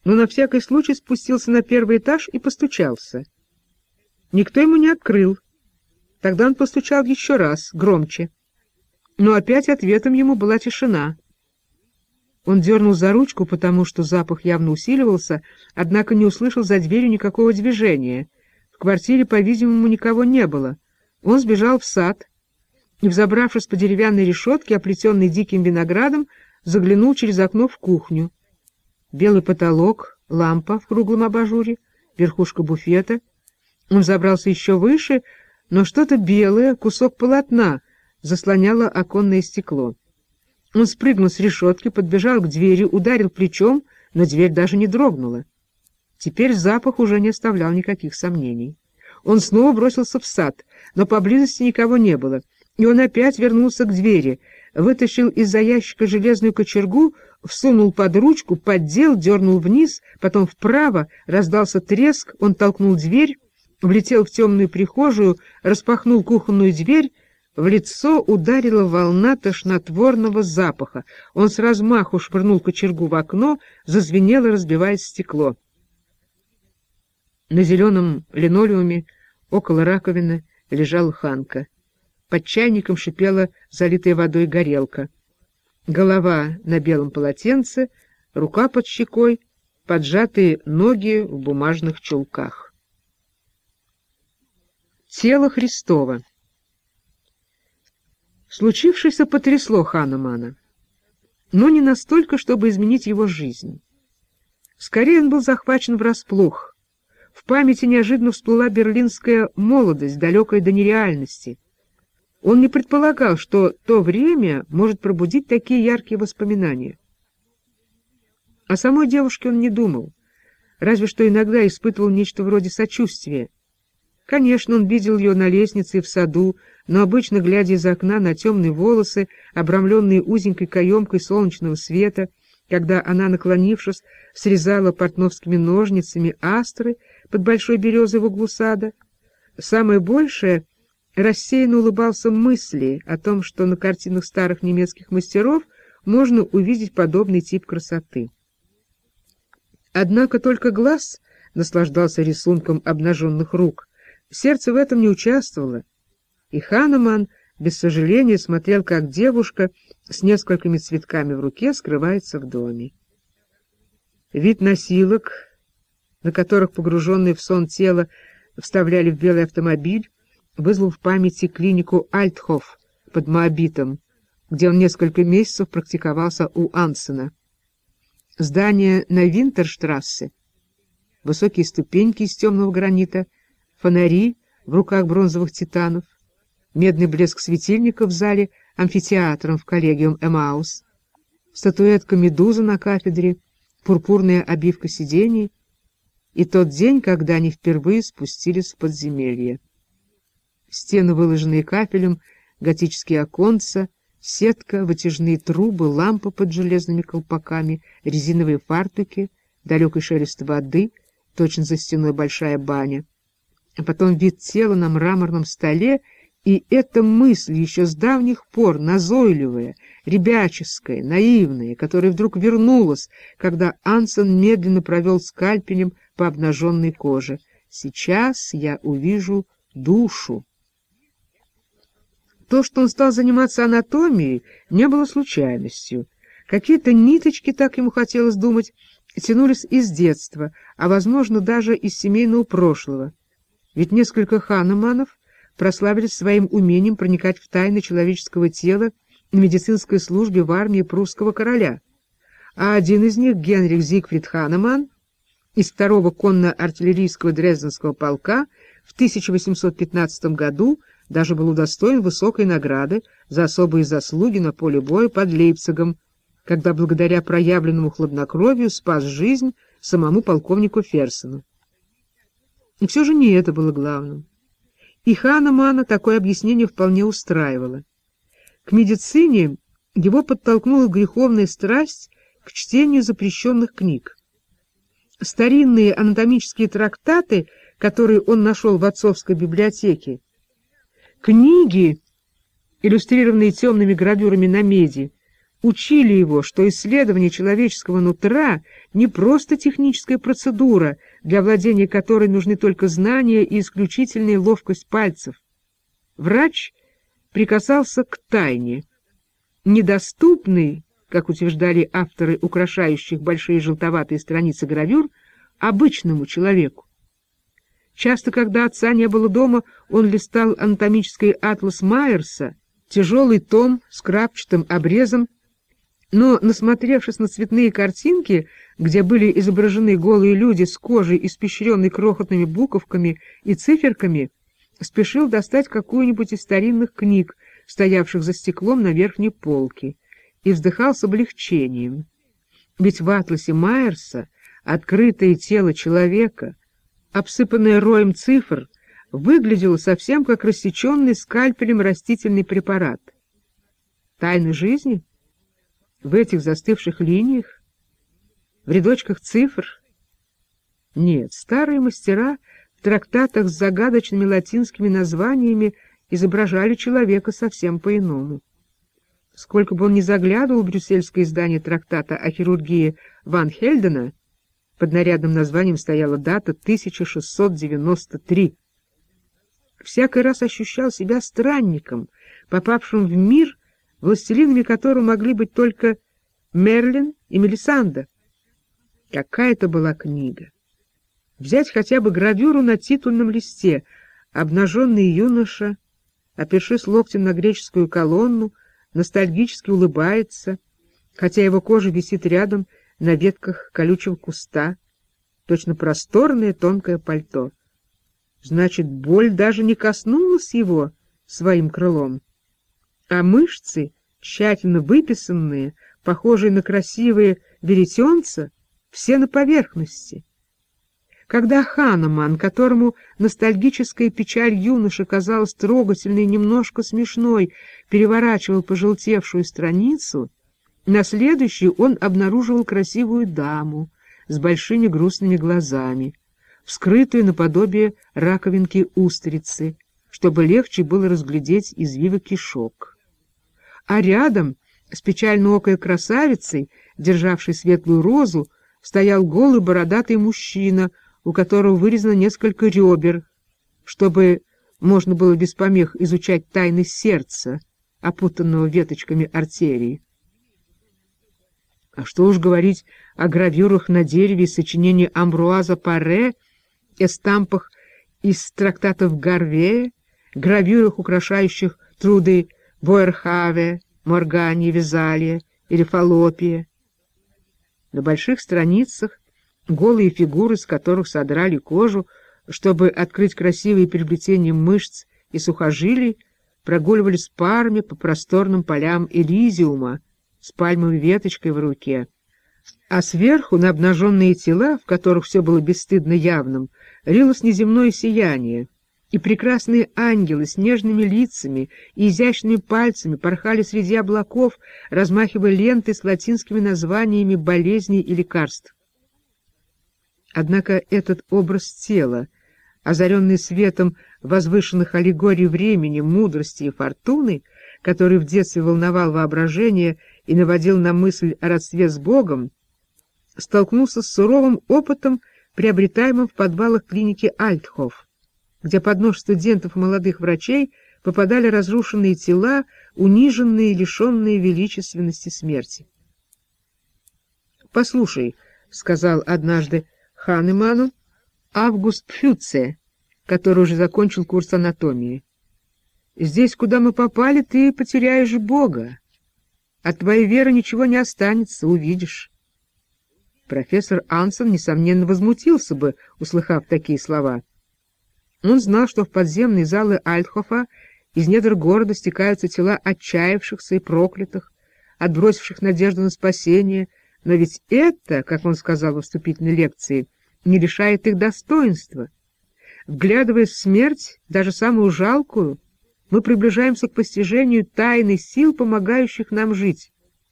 но на всякий случай спустился на первый этаж и постучался. Никто ему не открыл. Тогда он постучал еще раз, громче. Но опять ответом ему была тишина. Он дернул за ручку, потому что запах явно усиливался, однако не услышал за дверью никакого движения. В квартире, по-видимому, никого не было. Он сбежал в сад и, взобравшись по деревянной решетке, оплетенной диким виноградом, заглянул через окно в кухню. Белый потолок, лампа в круглом абажуре, верхушка буфета. Он забрался еще выше, но что-то белое, кусок полотна, заслоняло оконное стекло. Он спрыгнул с решетки, подбежал к двери, ударил плечом, но дверь даже не дрогнула. Теперь запах уже не оставлял никаких сомнений. Он снова бросился в сад, но поблизости никого не было, и он опять вернулся к двери, вытащил из-за ящика железную кочергу, всунул под ручку, поддел, дернул вниз, потом вправо, раздался треск, он толкнул дверь, влетел в темную прихожую, распахнул кухонную дверь. В лицо ударила волна тошнотворного запаха. Он с размаху швырнул кочергу в окно, зазвенело, разбиваясь стекло. На зеленом линолеуме около раковины лежала Ханка. Под чайником шипела залитая водой горелка. Голова на белом полотенце, рука под щекой, поджатые ноги в бумажных чулках. Тело Христово. Случившееся потрясло Ханемана, но не настолько, чтобы изменить его жизнь. Скорее он был захвачен врасплох. В памяти неожиданно всплыла берлинская молодость, далекая до нереальности. Он не предполагал, что то время может пробудить такие яркие воспоминания. О самой девушке он не думал, разве что иногда испытывал нечто вроде сочувствия. Конечно, он видел ее на лестнице и в саду, но обычно, глядя из окна на темные волосы, обрамленные узенькой каемкой солнечного света, когда она, наклонившись, срезала портновскими ножницами астры под большой березой в углу сада, самое большее рассеянно улыбался мысли о том, что на картинах старых немецких мастеров можно увидеть подобный тип красоты. Однако только глаз наслаждался рисунком обнаженных рук, сердце в этом не участвовало, и Ханеман без сожаления смотрел, как девушка с несколькими цветками в руке скрывается в доме. Вид носилок, на которых погруженные в сон тело вставляли в белый автомобиль, вызвал в памяти клинику Альтхоф под Моабитом, где он несколько месяцев практиковался у Ансена. Здание на Винтерштрассе, высокие ступеньки из темного гранита, фонари в руках бронзовых титанов, медный блеск светильника в зале амфитеатром в коллегиум Эмаус, статуэтка Медузы на кафедре, пурпурная обивка сидений и тот день, когда они впервые спустились в подземелье. Стены, выложенные кафелем, готические оконца, сетка, вытяжные трубы, лампа под железными колпаками, резиновые фартуки, далекий шелест воды, точно за стеной большая баня. А потом вид тела на мраморном столе, и эта мысль еще с давних пор, назойливая, ребяческая, наивная, которая вдруг вернулась, когда Ансен медленно провел скальпелем по обнаженной коже. «Сейчас я увижу душу». То, что он стал заниматься анатомией, не было случайностью. Какие-то ниточки, так ему хотелось думать, тянулись из детства, а, возможно, даже из семейного прошлого. Ведь несколько Ханеманов прославились своим умением проникать в тайны человеческого тела на медицинской службе в армии прусского короля. А один из них, Генрих Зигфрид Ханеман, из 2-го конно-артиллерийского Дрезденского полка, в 1815 году даже был удостоен высокой награды за особые заслуги на поле боя под Лейпцигом, когда благодаря проявленному хладнокровию спас жизнь самому полковнику Ферсену. И все же не это было главным. И Ханемана такое объяснение вполне устраивало. К медицине его подтолкнула греховная страсть к чтению запрещенных книг. Старинные анатомические трактаты, которые он нашел в отцовской библиотеке, книги, иллюстрированные темными гравюрами на меди, учили его, что исследование человеческого нутра не просто техническая процедура, для владения которой нужны только знания и исключительная ловкость пальцев. Врач прикасался к тайне, недоступной, как утверждали авторы украшающих большие желтоватые страницы гравюр, обычному человеку. Часто, когда отца не было дома, он листал анатомический атлас Майерса, тяжелый том с крапчатым обрезом, но, насмотревшись на цветные картинки, где были изображены голые люди с кожей, испещренной крохотными буковками и циферками, спешил достать какую-нибудь из старинных книг, стоявших за стеклом на верхней полке, и вздыхал с облегчением. Ведь в атласе Майерса открытое тело человека, обсыпанное роем цифр, выглядело совсем как рассеченный скальпелем растительный препарат. Тайны жизни? В этих застывших линиях? В рядочках цифр? Нет, старые мастера в трактатах с загадочными латинскими названиями изображали человека совсем по-иному. Сколько бы он ни заглядывал в брюссельское издание трактата о хирургии Ван Хельдена, под нарядным названием стояла дата 1693. Всякий раз ощущал себя странником, попавшим в мир, властелинами которого могли быть только Мерлин и Мелисанда. Какая-то была книга. Взять хотя бы гравюру на титульном листе: обнаженный юноша, опершись локтем на греческую колонну, ностальгически улыбается, хотя его кожа висит рядом на ветках колючего куста, точно просторное тонкое пальто. Значит, боль даже не коснулась его своим крылом, а мышцы, тщательно выписанные, похожие на красивые веретенца, все на поверхности. Когда Ханеман, которому ностальгическая печаль юноши казалась трогательной и немножко смешной, переворачивал пожелтевшую страницу, на следующей он обнаруживал красивую даму с большими грустными глазами, вскрытую наподобие раковинки устрицы, чтобы легче было разглядеть извивы кишок. А рядом с печальноокой красавицей, державшей светлую розу, стоял голый бородатый мужчина, у которого вырезано несколько ребер, чтобы можно было без помех изучать тайны сердца, опутанного веточками артерий. А что уж говорить о гравюрах на дереве и сочинении Амбруаза Паре, эстампах из трактатов Гарвея, гравюрах, украшающих труды Буэрхаве, Моргани, Визалия или Фаллопия. На больших страницах голые фигуры, с которых содрали кожу, чтобы открыть красивые переплетения мышц и сухожилий, прогуливались парами по просторным полям Элизиума с пальмовой веточкой в руке. А сверху, на обнаженные тела, в которых все было бесстыдно явным, лилось неземное сияние, и прекрасные ангелы с нежными лицами и изящными пальцами порхали среди облаков, размахивая ленты с латинскими названиями болезней и лекарств. Однако этот образ тела, озаренный светом возвышенных аллегорий времени, мудрости и фортуны, который в детстве волновал воображение и наводил на мысль о родстве с Богом, столкнулся с суровым опытом, приобретаемым в подвалах клиники Альтхоф, где под нож студентов и молодых врачей попадали разрушенные тела, униженные и лишенные величественности смерти. «Послушай», — сказал однажды Ханеману Август Пфюце, который уже закончил курс анатомии, «здесь, куда мы попали, ты потеряешь Бога. От твоей веры ничего не останется, увидишь». Профессор Ансон, несомненно, возмутился бы, услыхав такие слова. Он знал, что в подземные залы Альтхофа из недр города стекаются тела отчаявшихся и проклятых, отбросивших надежду на спасение, но ведь это, как он сказал в вступительной лекции, не лишает их достоинства. Вглядываясь в смерть, даже самую жалкую, мы приближаемся к постижению тайны сил, помогающих нам жить.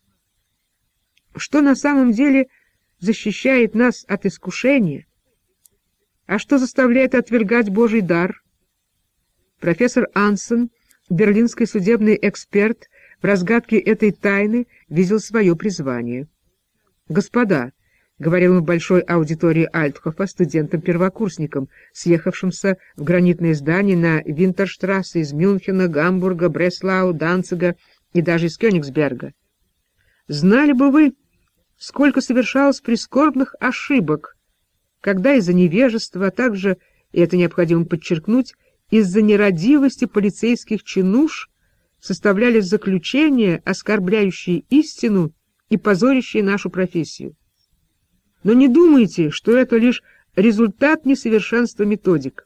Что на самом деле защищает нас от искушения? А что заставляет отвергать Божий дар? Профессор Ансон, берлинский судебный эксперт, В разгадке этой тайны видел свое призвание. «Господа», — говорил он в большой аудитории Альтхофа студентам-первокурсникам, съехавшимся в гранитное здание на Винтерштрассе из Мюнхена, Гамбурга, Бреслау, Данцига и даже из Кёнигсберга, «знали бы вы, сколько совершалось прискорбных ошибок, когда из-за невежества, а также, и это необходимо подчеркнуть, из-за нерадивости полицейских чинуш составлялись заключения, оскорбляющие истину и позорящие нашу профессию. Но не думайте, что это лишь результат несовершенства методик.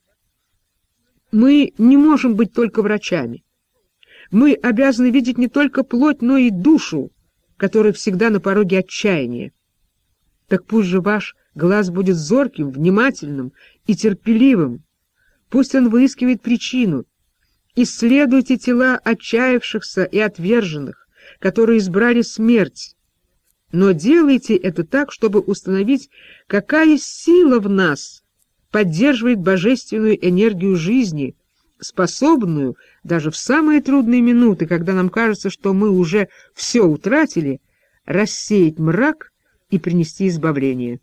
Мы не можем быть только врачами. Мы обязаны видеть не только плоть, но и душу, которая всегда на пороге отчаяния. Так пусть же ваш глаз будет зорким, внимательным и терпеливым. Пусть он выискивает причину. Исследуйте тела отчаявшихся и отверженных, которые избрали смерть. Но делайте это так, чтобы установить, какая сила в нас поддерживает божественную энергию жизни, способную даже в самые трудные минуты, когда нам кажется, что мы уже все утратили, рассеять мрак и принести избавление.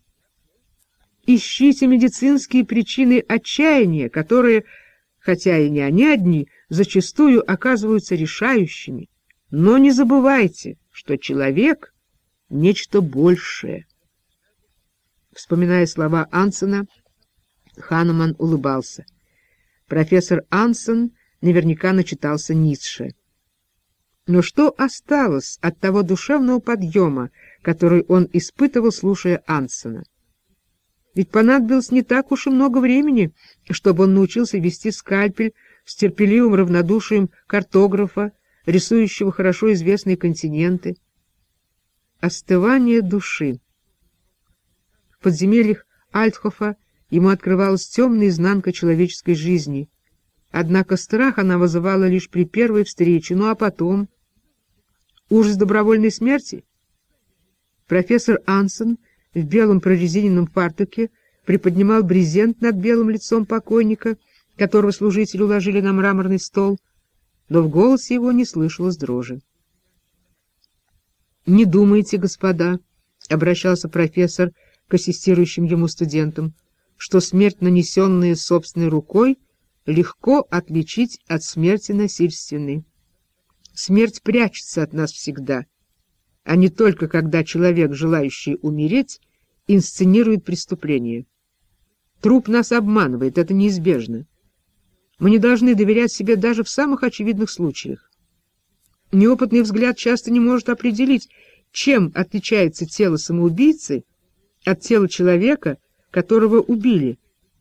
Ищите медицинские причины отчаяния, которые, хотя и не они одни, зачастую оказываются решающими. Но не забывайте, что человек — нечто большее. Вспоминая слова Ансена, Ханеман улыбался. Профессор Ансен наверняка начитался Ницше. Но что осталось от того душевного подъема, который он испытывал, слушая Ансена? Ведь понадобилось не так уж и много времени, чтобы он научился вести скальпель с терпеливым равнодушием картографа, рисующего хорошо известные континенты. Остывание души. В подземельях Альтхофа ему открывалась темная изнанка человеческой жизни. Однако страх она вызывала лишь при первой встрече, ну а потом... Ужас добровольной смерти? Профессор Ансен в белом прорезиненном фартуке приподнимал брезент над белым лицом покойника, которого служители уложили на мраморный стол, но в голосе его не слышалось дрожи. «Не думайте, господа», — обращался профессор к ассистирующим ему студентам, «что смерть, нанесенная собственной рукой, легко отличить от смерти насильственной. Смерть прячется от нас всегда, а не только когда человек, желающий умереть, инсценирует преступление. Труп нас обманывает, это неизбежно. Мы не должны доверять себе даже в самых очевидных случаях. Неопытный взгляд часто не может определить, чем отличается тело самоубийцы от тела человека, которого убили.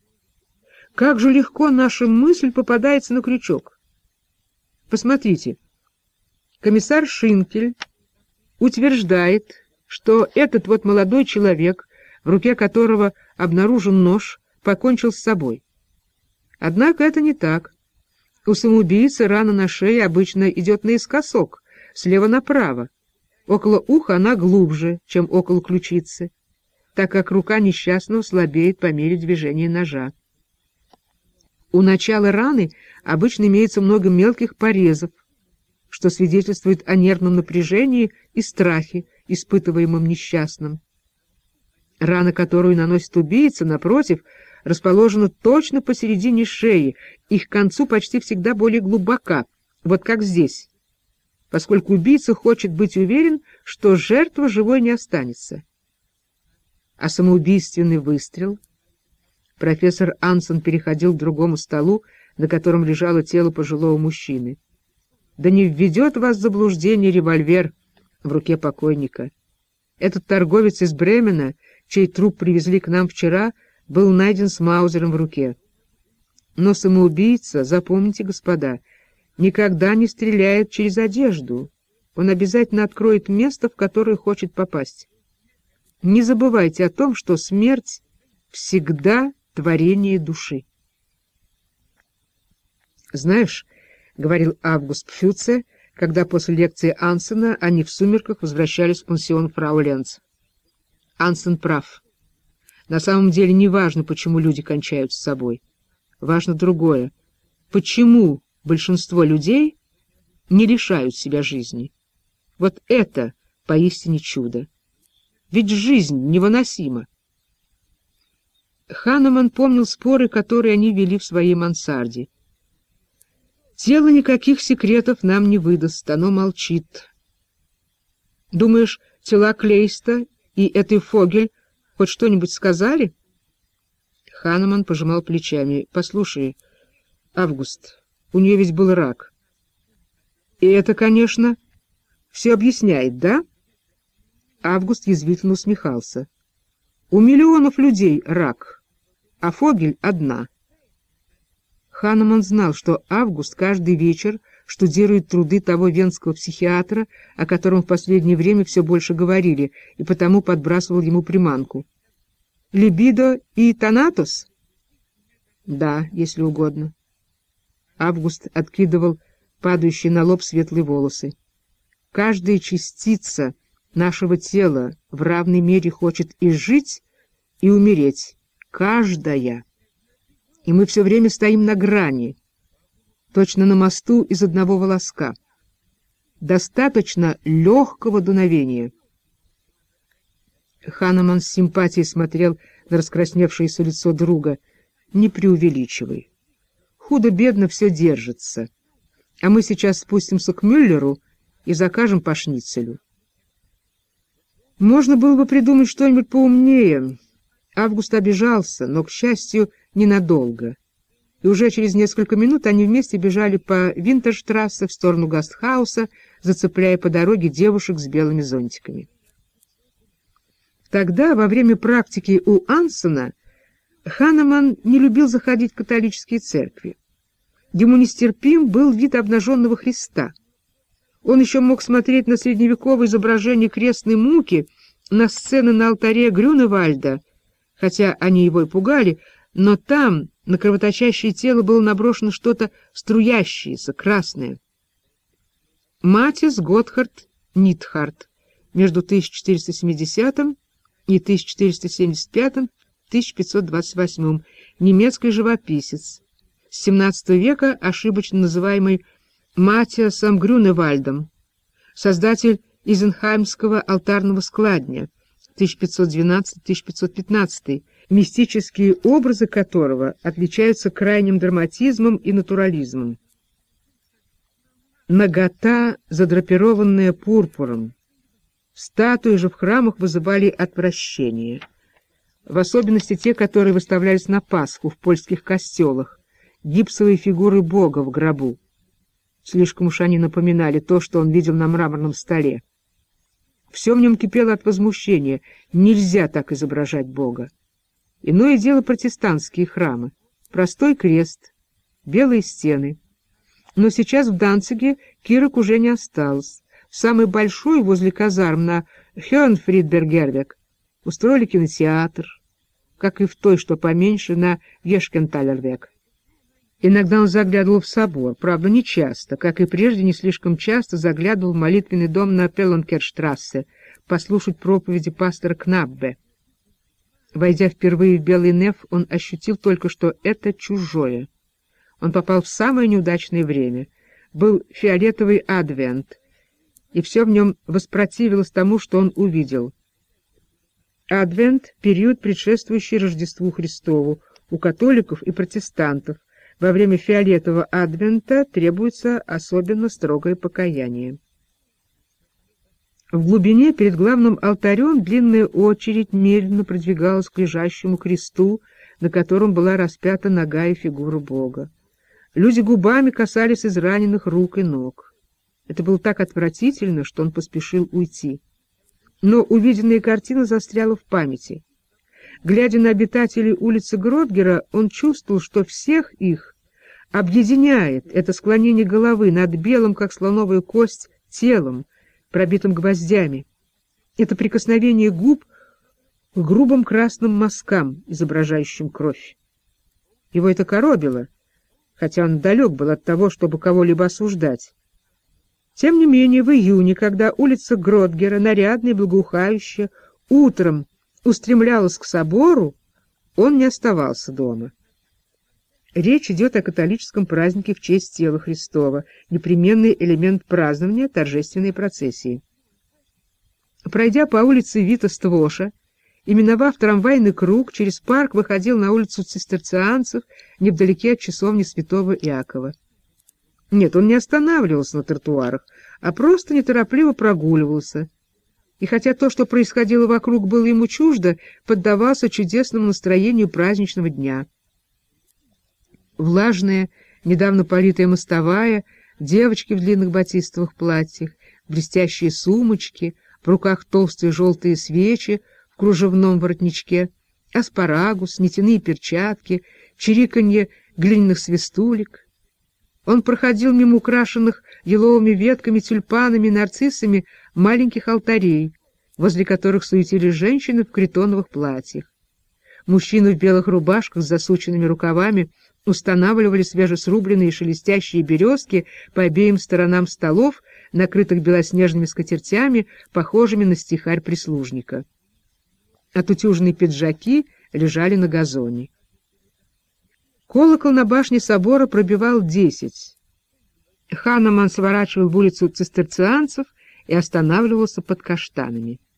Как же легко наша мысль попадается на крючок. Посмотрите, комиссар Шинкель утверждает, что этот вот молодой человек, в руке которого обнаружен нож, покончил с собой. Однако это не так. У самоубийцы рана на шее обычно идет наискосок, слева направо. Около уха она глубже, чем около ключицы, так как рука несчастного слабеет по мере движения ножа. У начала раны обычно имеется много мелких порезов, что свидетельствует о нервном напряжении и страхе, испытываемом несчастным. Рана, которую наносит убийца, напротив, расположена точно посередине шеи и к концу почти всегда более глубока, вот как здесь, поскольку убийца хочет быть уверен, что жертва живой не останется. А самоубийственный выстрел? Профессор Ансен переходил к другому столу, на котором лежало тело пожилого мужчины. Да не введет вас в заблуждение револьвер в руке покойника. Этот торговец из Бремена, чей труп привезли к нам вчера, был найден с маузером в руке. Но самоубийца, запомните, господа, никогда не стреляет через одежду. Он обязательно откроет место, в которое хочет попасть. Не забывайте о том, что смерть всегда творение души. «Знаешь, — говорил Август Пфюце, когда после лекции Ансена они в сумерках возвращались в пансион фрау Ленц. Ансен прав. На самом деле не важно, почему люди кончают с собой. Важно другое. Почему большинство людей не лишают себя жизни? Вот это поистине чудо! Ведь жизнь невыносима. Ханеман помнил споры, которые они вели в своей мансарде. «Тело никаких секретов нам не выдаст, оно молчит. Думаешь, тела Клейста и этой Фогель хоть что-нибудь сказали?» Ханеман пожимал плечами. «Послушай, Август, у нее ведь был рак. И это, конечно, все объясняет, да?» Август язвительно усмехался. «У миллионов людей рак, а Фогель одна». Ханеман знал, что Август каждый вечер штудирует труды того венского психиатра, о котором в последнее время все больше говорили, и потому подбрасывал ему приманку. «Либидо и Танатос?» «Да, если угодно». Август откидывал падающие на лоб светлые волосы. «Каждая частица нашего тела в равной мере хочет и жить, и умереть. Каждая. И мы все время стоим на грани, точно на мосту из одного волоска. Достаточно легкого дуновения». Ханеман с симпатией смотрел на раскрасневшееся лицо друга. «Не преувеличивай. Худо-бедно все держится. А мы сейчас спустимся к Мюллеру и закажем по шницелю». Можно было бы придумать что-нибудь поумнее. Август обижался, но, к счастью, ненадолго. И уже через несколько минут они вместе бежали по Винтерштрассе в сторону Гастхауса, зацепляя по дороге девушек с белыми зонтиками. Тогда, во время практики у Ансена, Ханеман не любил заходить в католические церкви. Ему нестерпим был вид обнаженного Христа. Он еще мог смотреть на средневековое изображение крестной муки, на сцены на алтаре Грюневальда, хотя они его и пугали, но там на кровоточащее тело было наброшено что-то струящееся, красное. Матис Готхард Нитхард между 1470 и 1475-1528, немецкий живописец, с XVII века ошибочно называемый Матиасом Грюневальдом, создатель Изенхаймского алтарного складня 1512-1515, мистические образы которого отличаются крайним драматизмом и натурализмом. Нагота, задрапированная пурпуром. Статуи же в храмах вызывали отвращение, в особенности те, которые выставлялись на Пасху в польских костелах, гипсовые фигуры Бога в гробу. Слишком уж они напоминали то, что он видел на мраморном столе. Все в нем кипело от возмущения. Нельзя так изображать Бога. Иное дело протестантские храмы. Простой крест, белые стены. Но сейчас в Данциге кирок уже не осталось. Самый большой, возле казарм на Хёнфридбергервек, устроили кинотеатр, как и в той, что поменьше, на Вешкенталервек. Иногда он заглядывал в собор, правда, не часто, как и прежде, не слишком часто заглядывал в молитвенный дом на Пелленкерштрассе послушать проповеди пастора Кнаббе. Войдя впервые в Белый Неф, он ощутил только, что это чужое. Он попал в самое неудачное время. Был фиолетовый адвент, и все в нем воспротивилось тому, что он увидел. Адвент — период, предшествующий Рождеству Христову, у католиков и протестантов. Во время фиолетового адвента требуется особенно строгое покаяние. В глубине перед главным алтарем длинная очередь медленно продвигалась к лежащему кресту, на котором была распята нога и фигура Бога. Люди губами касались израненных рук и ног. Это было так отвратительно, что он поспешил уйти. Но увиденная картина застряла в памяти. Глядя на обитателей улицы Гродгера, он чувствовал, что всех их объединяет это склонение головы над белым, как слоновая кость, телом, пробитым гвоздями. Это прикосновение губ к грубым красным мазкам, изображающим кровь. Его это коробило, хотя он далек был от того, чтобы кого-либо осуждать. Тем не менее, в июне, когда улица Гродгера, нарядная и благоухающая, утром устремлялась к собору, он не оставался дома. Речь идет о католическом празднике в честь тела Христова, непременный элемент празднования торжественной процессии. Пройдя по улице Вита Ствоша и миновав трамвайный круг, через парк выходил на улицу цистерцианцев, невдалеке от часовни святого Иакова. Нет, он не останавливался на тротуарах, а просто неторопливо прогуливался. И хотя то, что происходило вокруг, было ему чуждо, поддавался чудесному настроению праздничного дня. Влажная, недавно политая мостовая, девочки в длинных батистовых платьях, блестящие сумочки, в руках толстые желтые свечи в кружевном воротничке, аспарагус, нитяные перчатки, чириканье глиняных свистулек. Он проходил мимо украшенных еловыми ветками, тюльпанами, нарциссами маленьких алтарей, возле которых суетились женщины в критоновых платьях. Мужчины в белых рубашках с засученными рукавами устанавливали свежесрубленные шелестящие березки по обеим сторонам столов, накрытых белоснежными скатертями, похожими на стихарь прислужника. Отутюженные пиджаки лежали на газоне. Колокол на башне собора пробивал 10. Ханеман сворачивал в улицу цистерцианцев и останавливался под каштанами.